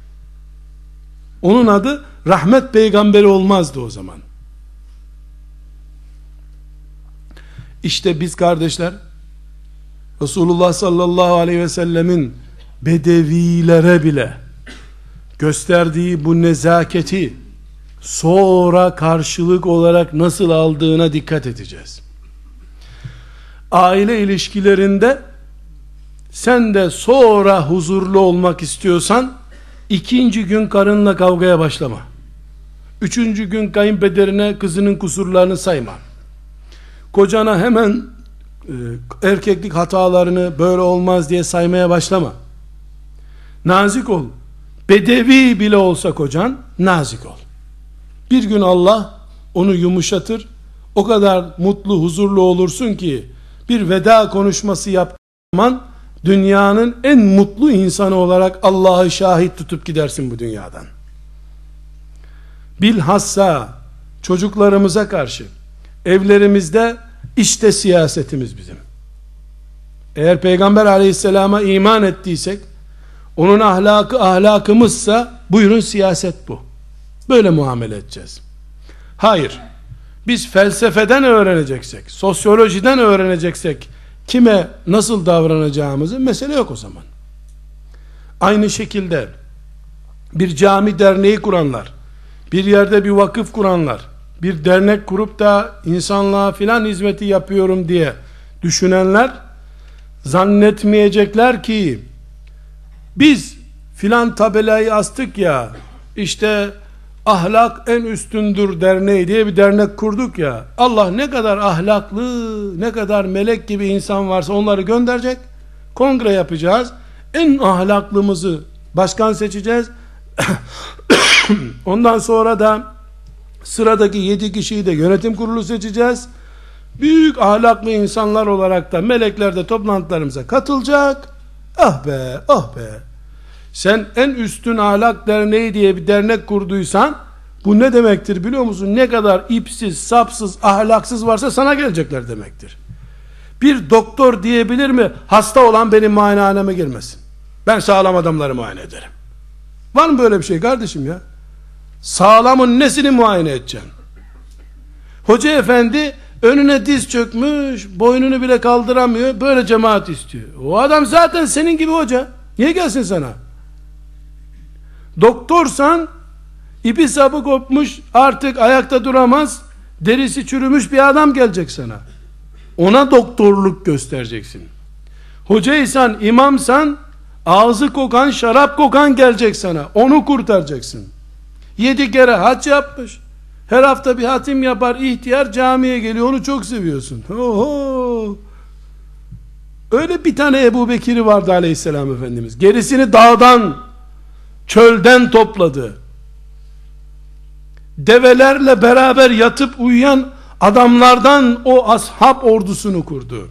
Onun adı rahmet peygamberi olmazdı o zaman. İşte biz kardeşler Resulullah sallallahu aleyhi ve sellemin bedevilere bile gösterdiği bu nezaketi sonra karşılık olarak nasıl aldığına dikkat edeceğiz. Aile ilişkilerinde sen de sonra huzurlu olmak istiyorsan ikinci gün karınla kavgaya başlama. Üçüncü gün kayınpederine kızının kusurlarını sayma. Kocana hemen e, erkeklik hatalarını böyle olmaz diye saymaya başlama. Nazik ol. Bedevi bile olsa kocan nazik ol. Bir gün Allah onu yumuşatır. O kadar mutlu, huzurlu olursun ki bir veda konuşması yaptığın zaman dünyanın en mutlu insanı olarak Allah'ı şahit tutup gidersin bu dünyadan. Bilhassa çocuklarımıza karşı evlerimizde işte siyasetimiz bizim. Eğer Peygamber aleyhisselama iman ettiysek, onun ahlakı ahlakımızsa buyurun siyaset bu. Böyle muamele edeceğiz. Hayır, biz felsefeden öğreneceksek, sosyolojiden öğreneceksek kime nasıl davranacağımızı, mesele yok o zaman. Aynı şekilde bir cami derneği kuranlar, bir yerde bir vakıf kuranlar, bir dernek kurup da insanlığa filan hizmeti yapıyorum diye düşünenler zannetmeyecekler ki biz filan tabelayı astık ya, işte ahlak en üstündür derneği diye bir dernek kurduk ya, Allah ne kadar ahlaklı, ne kadar melek gibi insan varsa onları gönderecek, kongre yapacağız, en ahlaklımızı başkan seçeceğiz. Ondan sonra da sıradaki yedi kişiyi de yönetim kurulu seçeceğiz. Büyük ahlaklı insanlar olarak da melekler de toplantılarımıza katılacak. Ah be, ah be. Sen en üstün ahlak derneği diye bir dernek kurduysan bu ne demektir biliyor musun? Ne kadar ipsiz, sapsız, ahlaksız varsa sana gelecekler demektir. Bir doktor diyebilir mi? Hasta olan benim muayenehaneme girmesin. Ben sağlam adamları muayene ederim. Var mı böyle bir şey kardeşim ya? Sağlamın nesini muayene edeceksin? Hoca efendi önüne diz çökmüş, boynunu bile kaldıramıyor, böyle cemaat istiyor. O adam zaten senin gibi hoca, niye gelsin sana? Doktorsan, ipi sapı kopmuş, artık ayakta duramaz, derisi çürümüş bir adam gelecek sana. Ona doktorluk göstereceksin. Hocaysan, imamsan, ağzı kokan, şarap kokan gelecek sana. Onu kurtaracaksın. Yedi kere hac yapmış. Her hafta bir hatim yapar, ihtiyar camiye geliyor, onu çok seviyorsun. Oho! Öyle bir tane Ebu Bekir'i vardı aleyhisselam Efendimiz. Gerisini dağdan, çölden topladı. Develerle beraber yatıp uyuyan adamlardan o ashab ordusunu kurdu.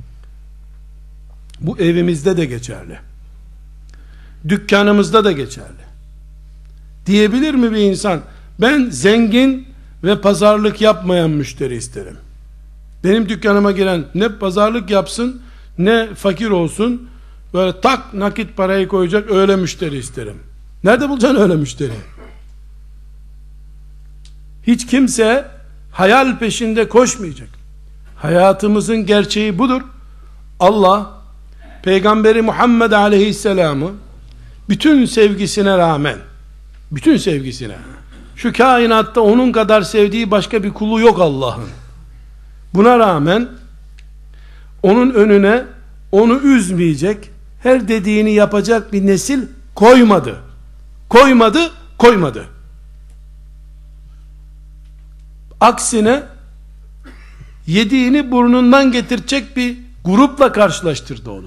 Bu evimizde de geçerli. Dükkanımızda da geçerli. Diyebilir mi bir insan, ben zengin ve pazarlık yapmayan müşteri isterim. Benim dükkanıma giren ne pazarlık yapsın, ne fakir olsun, böyle tak nakit parayı koyacak öyle müşteri isterim. Nerede bulacaksın öyle müşteri? Hiç kimse hayal peşinde koşmayacak. Hayatımızın gerçeği budur. Allah Peygamberi Muhammed Aleyhisselam'ı bütün sevgisine rağmen, bütün sevgisine, şu kainatta onun kadar sevdiği başka bir kulu yok Allah'ın. Buna rağmen onun önüne onu üzmeyecek, her dediğini yapacak bir nesil koymadı. Koymadı, koymadı. Aksine yediğini burnundan getirecek bir grupla karşılaştırdı onu.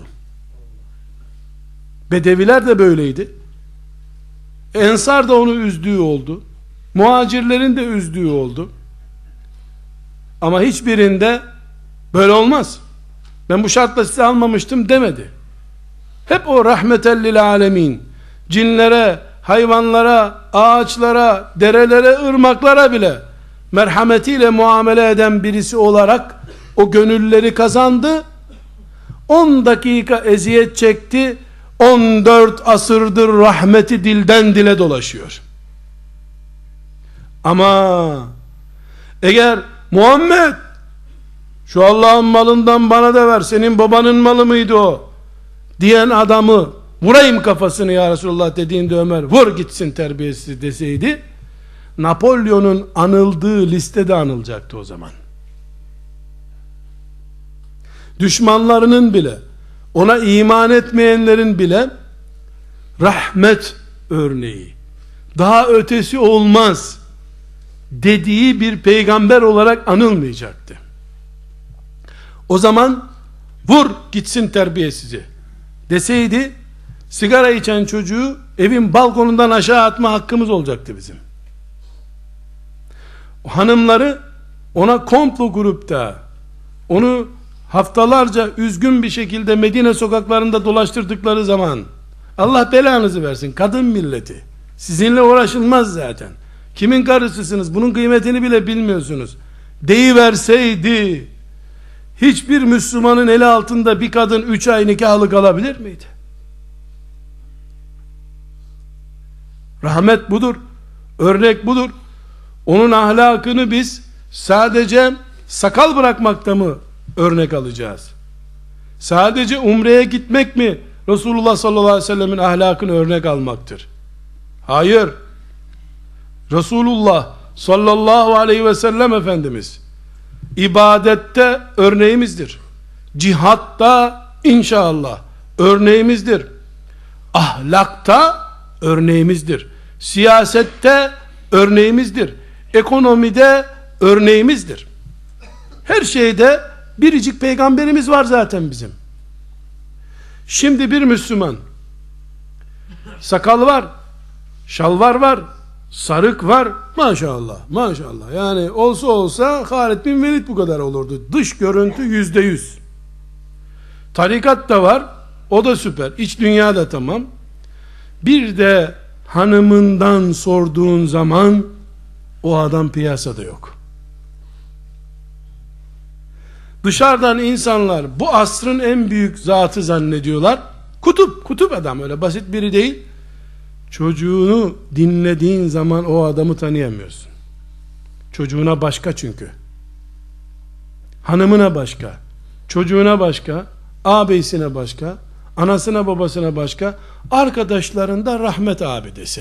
Bedeviler de böyleydi. Ensar da onu üzdüğü oldu. Muhacirlerin de üzdüğü oldu. Ama hiçbirinde böyle olmaz, ben bu şartla size almamıştım demedi. Hep o rahmeten lil alemin, cinlere, hayvanlara, ağaçlara, derelere, ırmaklara bile merhametiyle muamele eden birisi olarak o gönülleri kazandı. on dakika eziyet çekti, on dört asırdır rahmeti dilden dile dolaşıyor. Ama eğer Muhammed şu Allah'ın malından bana da ver, senin babanın malı mıydı o diyen adamı vurayım kafasını ya Resulullah dediğinde Ömer vur gitsin terbiyesiz deseydi, Napolyon'un anıldığı listede anılacaktı o zaman. Düşmanlarının bile, ona iman etmeyenlerin bile rahmet örneği, daha ötesi olmaz dediği bir peygamber olarak anılmayacaktı. O zaman vur gitsin terbiyesizi deseydi, sigara içen çocuğu evin balkonundan aşağı atma hakkımız olacaktı bizim. Hanımları ona komplo grupta, onu haftalarca üzgün bir şekilde Medine sokaklarında dolaştırdıkları zaman, Allah belanızı versin kadın milleti, sizinle uğraşılmaz zaten, kimin karısısınız, bunun kıymetini bile bilmiyorsunuz deyiverseydi, hiçbir Müslümanın eli altında bir kadın üç ay nikahlı kalabilir miydi? Rahmet budur, örnek budur. Onun ahlakını biz sadece sakal bırakmakta mı örnek alacağız? Sadece umreye gitmek mi Resulullah sallallahu aleyhi ve sellemin ahlakını örnek almaktır? Hayır. Resulullah sallallahu aleyhi ve sellem Efendimiz ibadette örneğimizdir. Cihatta inşallah örneğimizdir. Ahlakta örneğimizdir. Siyasette örneğimizdir. Ekonomide örneğimizdir. Her şeyde biricik peygamberimiz var zaten bizim. Şimdi bir Müslüman sakal var, şalvar var, sarık var, maşallah maşallah, yani olsa olsa Halid bin Velid bu kadar olurdu. Dış görüntü yüzde yüz. Tarikat da var, o da süper, iç dünya da tamam. Bir de hanımından sorduğun zaman o adam piyasada yok. Dışarıdan insanlar bu asrın en büyük zatı zannediyorlar. Kutup, kutup adam, öyle basit biri değil. Çocuğunu dinlediğin zaman o adamı tanıyamıyorsun. Çocuğuna başka çünkü. hanımına başka, çocuğuna başka, ağabeyisine başka, anasına babasına başka, arkadaşlarında rahmet abidesi.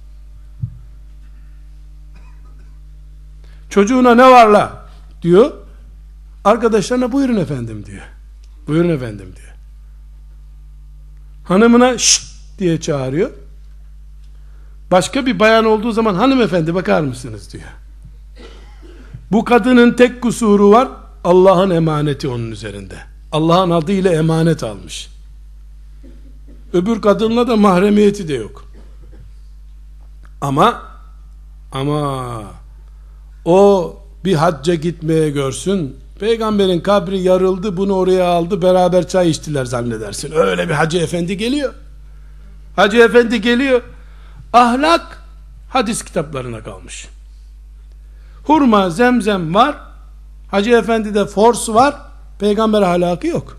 Çocuğuna ne var la diyor, arkadaşlarına buyurun efendim diyor. Buyurun efendim diyor. Hanımına şşt diye çağırıyor. Başka bir bayan olduğu zaman hanımefendi bakar mısınız diyor. Bu kadının tek kusuru var, Allah'ın emaneti onun üzerinde. Allah'ın adıyla emanet almış. Öbür kadınla da mahremiyeti de yok. Ama ama o bir hacca gitmeye görsün, peygamberin kabri yarıldı, bunu oraya aldı, beraber çay içtiler zannedersin. Öyle bir hacı efendi geliyor. Hacı efendi geliyor. Ahlak hadis kitaplarına kalmış. Hurma, zemzem var, hacı efendide force var, peygamber ahlakı yok.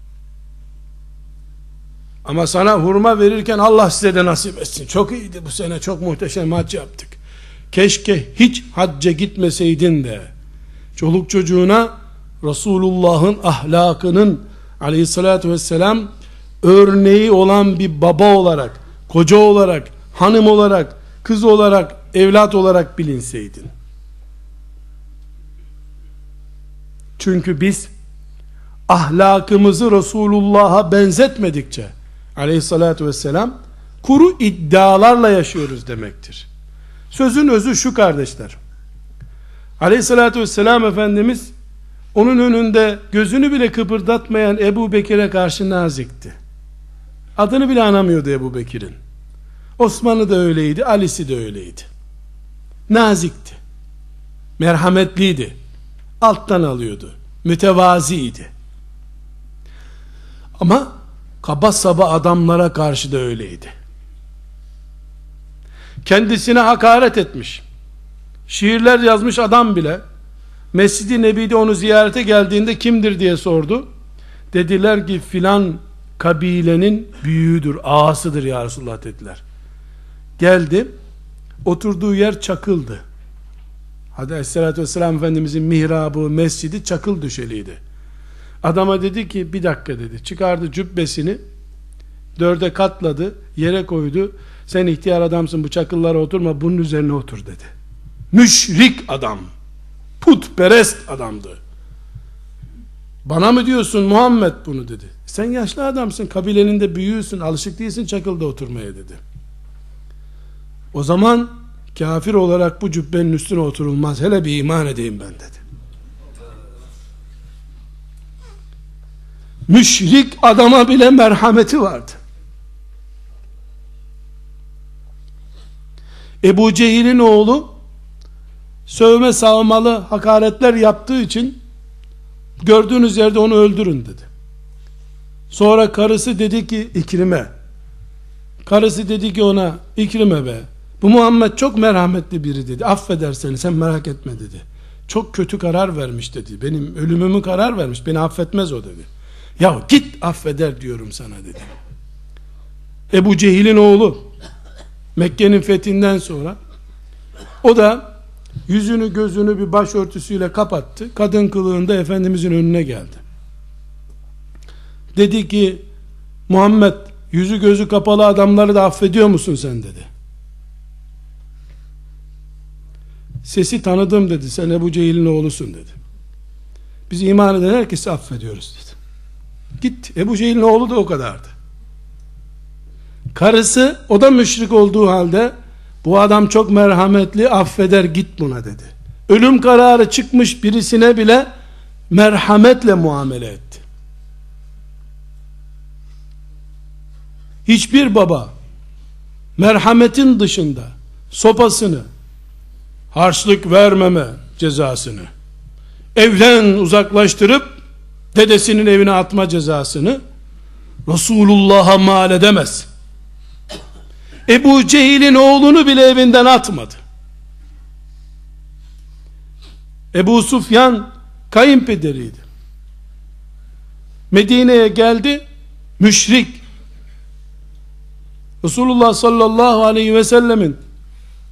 Ama sana hurma verirken Allah size de nasip etsin, çok iyiydi bu sene, çok muhteşem hac yaptık, keşke hiç hacca gitmeseydin de çoluk çocuğuna Resulullah'ın ahlakının aleyhissalatü vesselam örneği olan bir baba olarak, koca olarak, hanım olarak, kız olarak, evlat olarak bilinseydin. Çünkü biz ahlakımızı Resulullah'a benzetmedikçe aleyhissalatü vesselam kuru iddialarla yaşıyoruz demektir. Sözün özü şu kardeşler. Aleyhissalatü vesselam Efendimiz onun önünde gözünü bile kıpırdatmayan Ebu Bekir'e karşı nazikti. Adını bile anamıyordu Ebu Bekir'in. Osman'ı da öyleydi, Ali'si de öyleydi. Nazikti. Merhametliydi. Alttan alıyordu. Mütevaziydi. Ama kaba saba adamlara karşı da öyleydi. Kendisine hakaret etmiş, şiirler yazmış adam bile Mescid-i Nebi'de onu ziyarete geldiğinde kimdir diye sordu. Dediler ki filan kabilenin büyüğüdür, ağasıdır ya Resulullah dediler. Geldi, oturduğu yer çakıldı. Hadi Aleyhisselatü Vesselam Efendimizin mihrabı, mescidi çakıl döşeliydi. Adama dedi ki bir dakika dedi, çıkardı cübbesini, dörde katladı, yere koydu. Sen ihtiyar adamsın, bu çakıllara oturma, bunun üzerine otur dedi. Müşrik adam, putperest adamdı. Bana mı diyorsun Muhammed bunu dedi. Sen yaşlı adamsın, kabilenin de büyüğüsün, alışık değilsin çakılda oturmaya dedi. O zaman kafir olarak bu cübbenin üstüne oturulmaz, hele bir iman edeyim ben dedi. Müşrik adama bile merhameti vardı. Ebu Cehil'in oğlu sövme savmalı hakaretler yaptığı için gördüğünüz yerde onu öldürün dedi. Sonra karısı dedi ki İkrime, karısı dedi ki ona, İkrime be, bu Muhammed çok merhametli biri dedi, affeder seni, sen merak etme dedi. Çok kötü karar vermiş dedi, benim ölümümü karar vermiş, beni affetmez o dedi. Ya git affeder diyorum sana dedi. Ebu Cehil'in oğlu Mekke'nin fethinden sonra o da yüzünü gözünü bir başörtüsüyle kapattı, kadın kılığında Efendimizin önüne geldi. Dedi ki Muhammed, yüzü gözü kapalı adamları da affediyor musun sen dedi. Sesi tanıdım dedi, sen Ebu Cehil'in oğlusun dedi. Biz iman eden herkesi affediyoruz dedi. Git, Ebu Cehil'in oğlu da o kadardı. Karısı, o da müşrik olduğu halde, bu adam çok merhametli, affeder, git buna dedi. Ölüm kararı çıkmış birisine bile merhametle muamele etti. Hiçbir baba merhametin dışında sopasını, harçlık vermeme cezasını, evden uzaklaştırıp dedesinin evine atma cezasını Resulullah'a mal edemez. Ebu Cehil'in oğlunu bile evinden atmadı. Ebu Sufyan kayınpederiydi. Medine'ye geldi, müşrik. Resulullah sallallahu aleyhi ve sellemin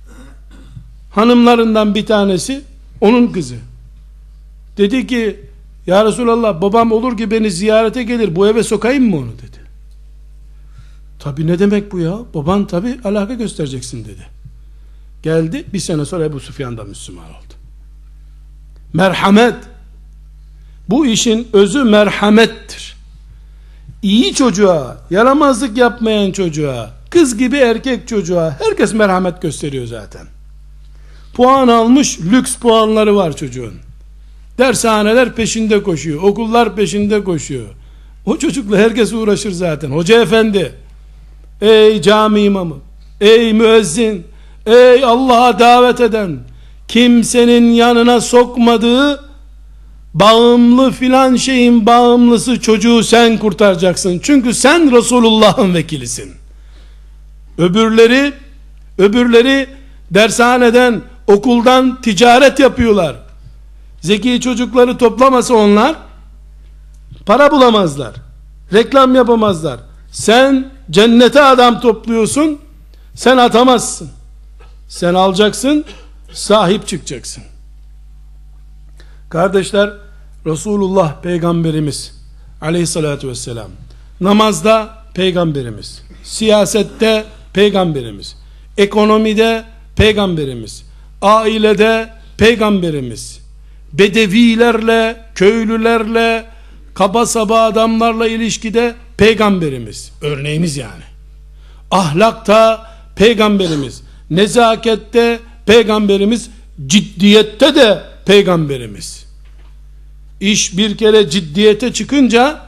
hanımlarından bir tanesi onun kızı. Dedi ki Ya Resulallah, babam olur ki beni ziyarete gelir, bu eve sokayım mı onu dedi. Tabi ne demek bu ya? Baban tabi alaka göstereceksin dedi. Geldi, bir sene sonra Ebu Süfyan da Müslüman oldu. Merhamet. Bu işin özü merhamettir. İyi çocuğa, yaramazlık yapmayan çocuğa, kız gibi erkek çocuğa herkes merhamet gösteriyor zaten. Puan almış, lüks puanları var çocuğun. Dershaneler peşinde koşuyor, okullar peşinde koşuyor. O çocukla herkes uğraşır zaten. Hoca efendi, ey cami imamı, ey müezzin, ey Allah'a davet eden, kimsenin yanına sokmadığı bağımlı filan şeyin bağımlısı çocuğu sen kurtaracaksın. Çünkü sen Resulullah'ın vekilisin. Öbürleri, öbürleri dershaneden, okuldan ticaret yapıyorlar. Zeki çocukları toplamasa onlar para bulamazlar. Reklam yapamazlar. Sen cennete adam topluyorsun. Sen atamazsın. Sen alacaksın, sahip çıkacaksın. Kardeşler, Resulullah Peygamberimiz aleyhissalatü vesselam, namazda Peygamberimiz, siyasette Peygamberimiz, ekonomide Peygamberimiz, ailede Peygamberimiz, bedevilerle, köylülerle, kaba saba adamlarla ilişkide Peygamberimiz, örneğimiz yani. Ahlakta Peygamberimiz, nezakette Peygamberimiz, ciddiyette de Peygamberimiz. İş bir kere ciddiyete çıkınca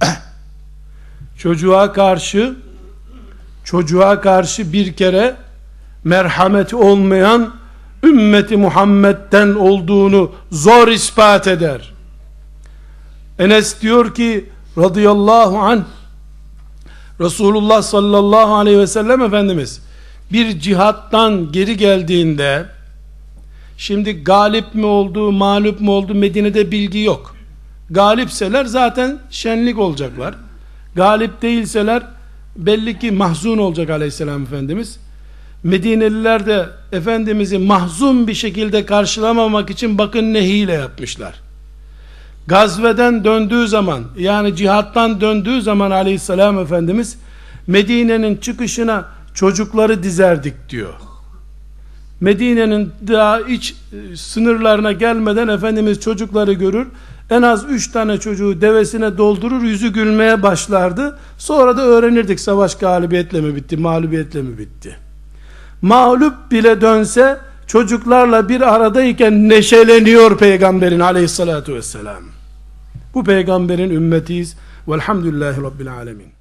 çocuğa karşı çocuğa karşı bir kere merhameti olmayan ümmeti Muhammed'den olduğunu zor ispat eder. Enes diyor ki radıyallahu anh, Resulullah sallallahu aleyhi ve sellem Efendimiz bir cihattan geri geldiğinde, şimdi galip mi oldu, mağlup mu oldu, Medine'de bilgi yok. Galipseler zaten şenlik olacaklar. Galip değilseler belli ki mahzun olacak aleyhisselam Efendimiz. Medineliler de Efendimiz'i mahzun bir şekilde karşılamamak için bakın ne hile yapmışlar. Gazveden döndüğü zaman, yani cihattan döndüğü zaman aleyhisselam Efendimiz Medine'nin çıkışına çocukları dizerdik diyor. Medine'nin daha iç sınırlarına gelmeden Efendimiz çocukları görür, en az üç tane çocuğu devesine doldurur, yüzü gülmeye başlardı. Sonra da öğrenirdik savaş galibiyetle mi bitti, mağlubiyetle mi bitti. Mağlup bile dönse çocuklarla bir aradayken neşeleniyor Peygamberin aleyhissalatu vesselam. Bu peygamberin ümmetiyiz. Velhamdülillahi Rabbil alemin.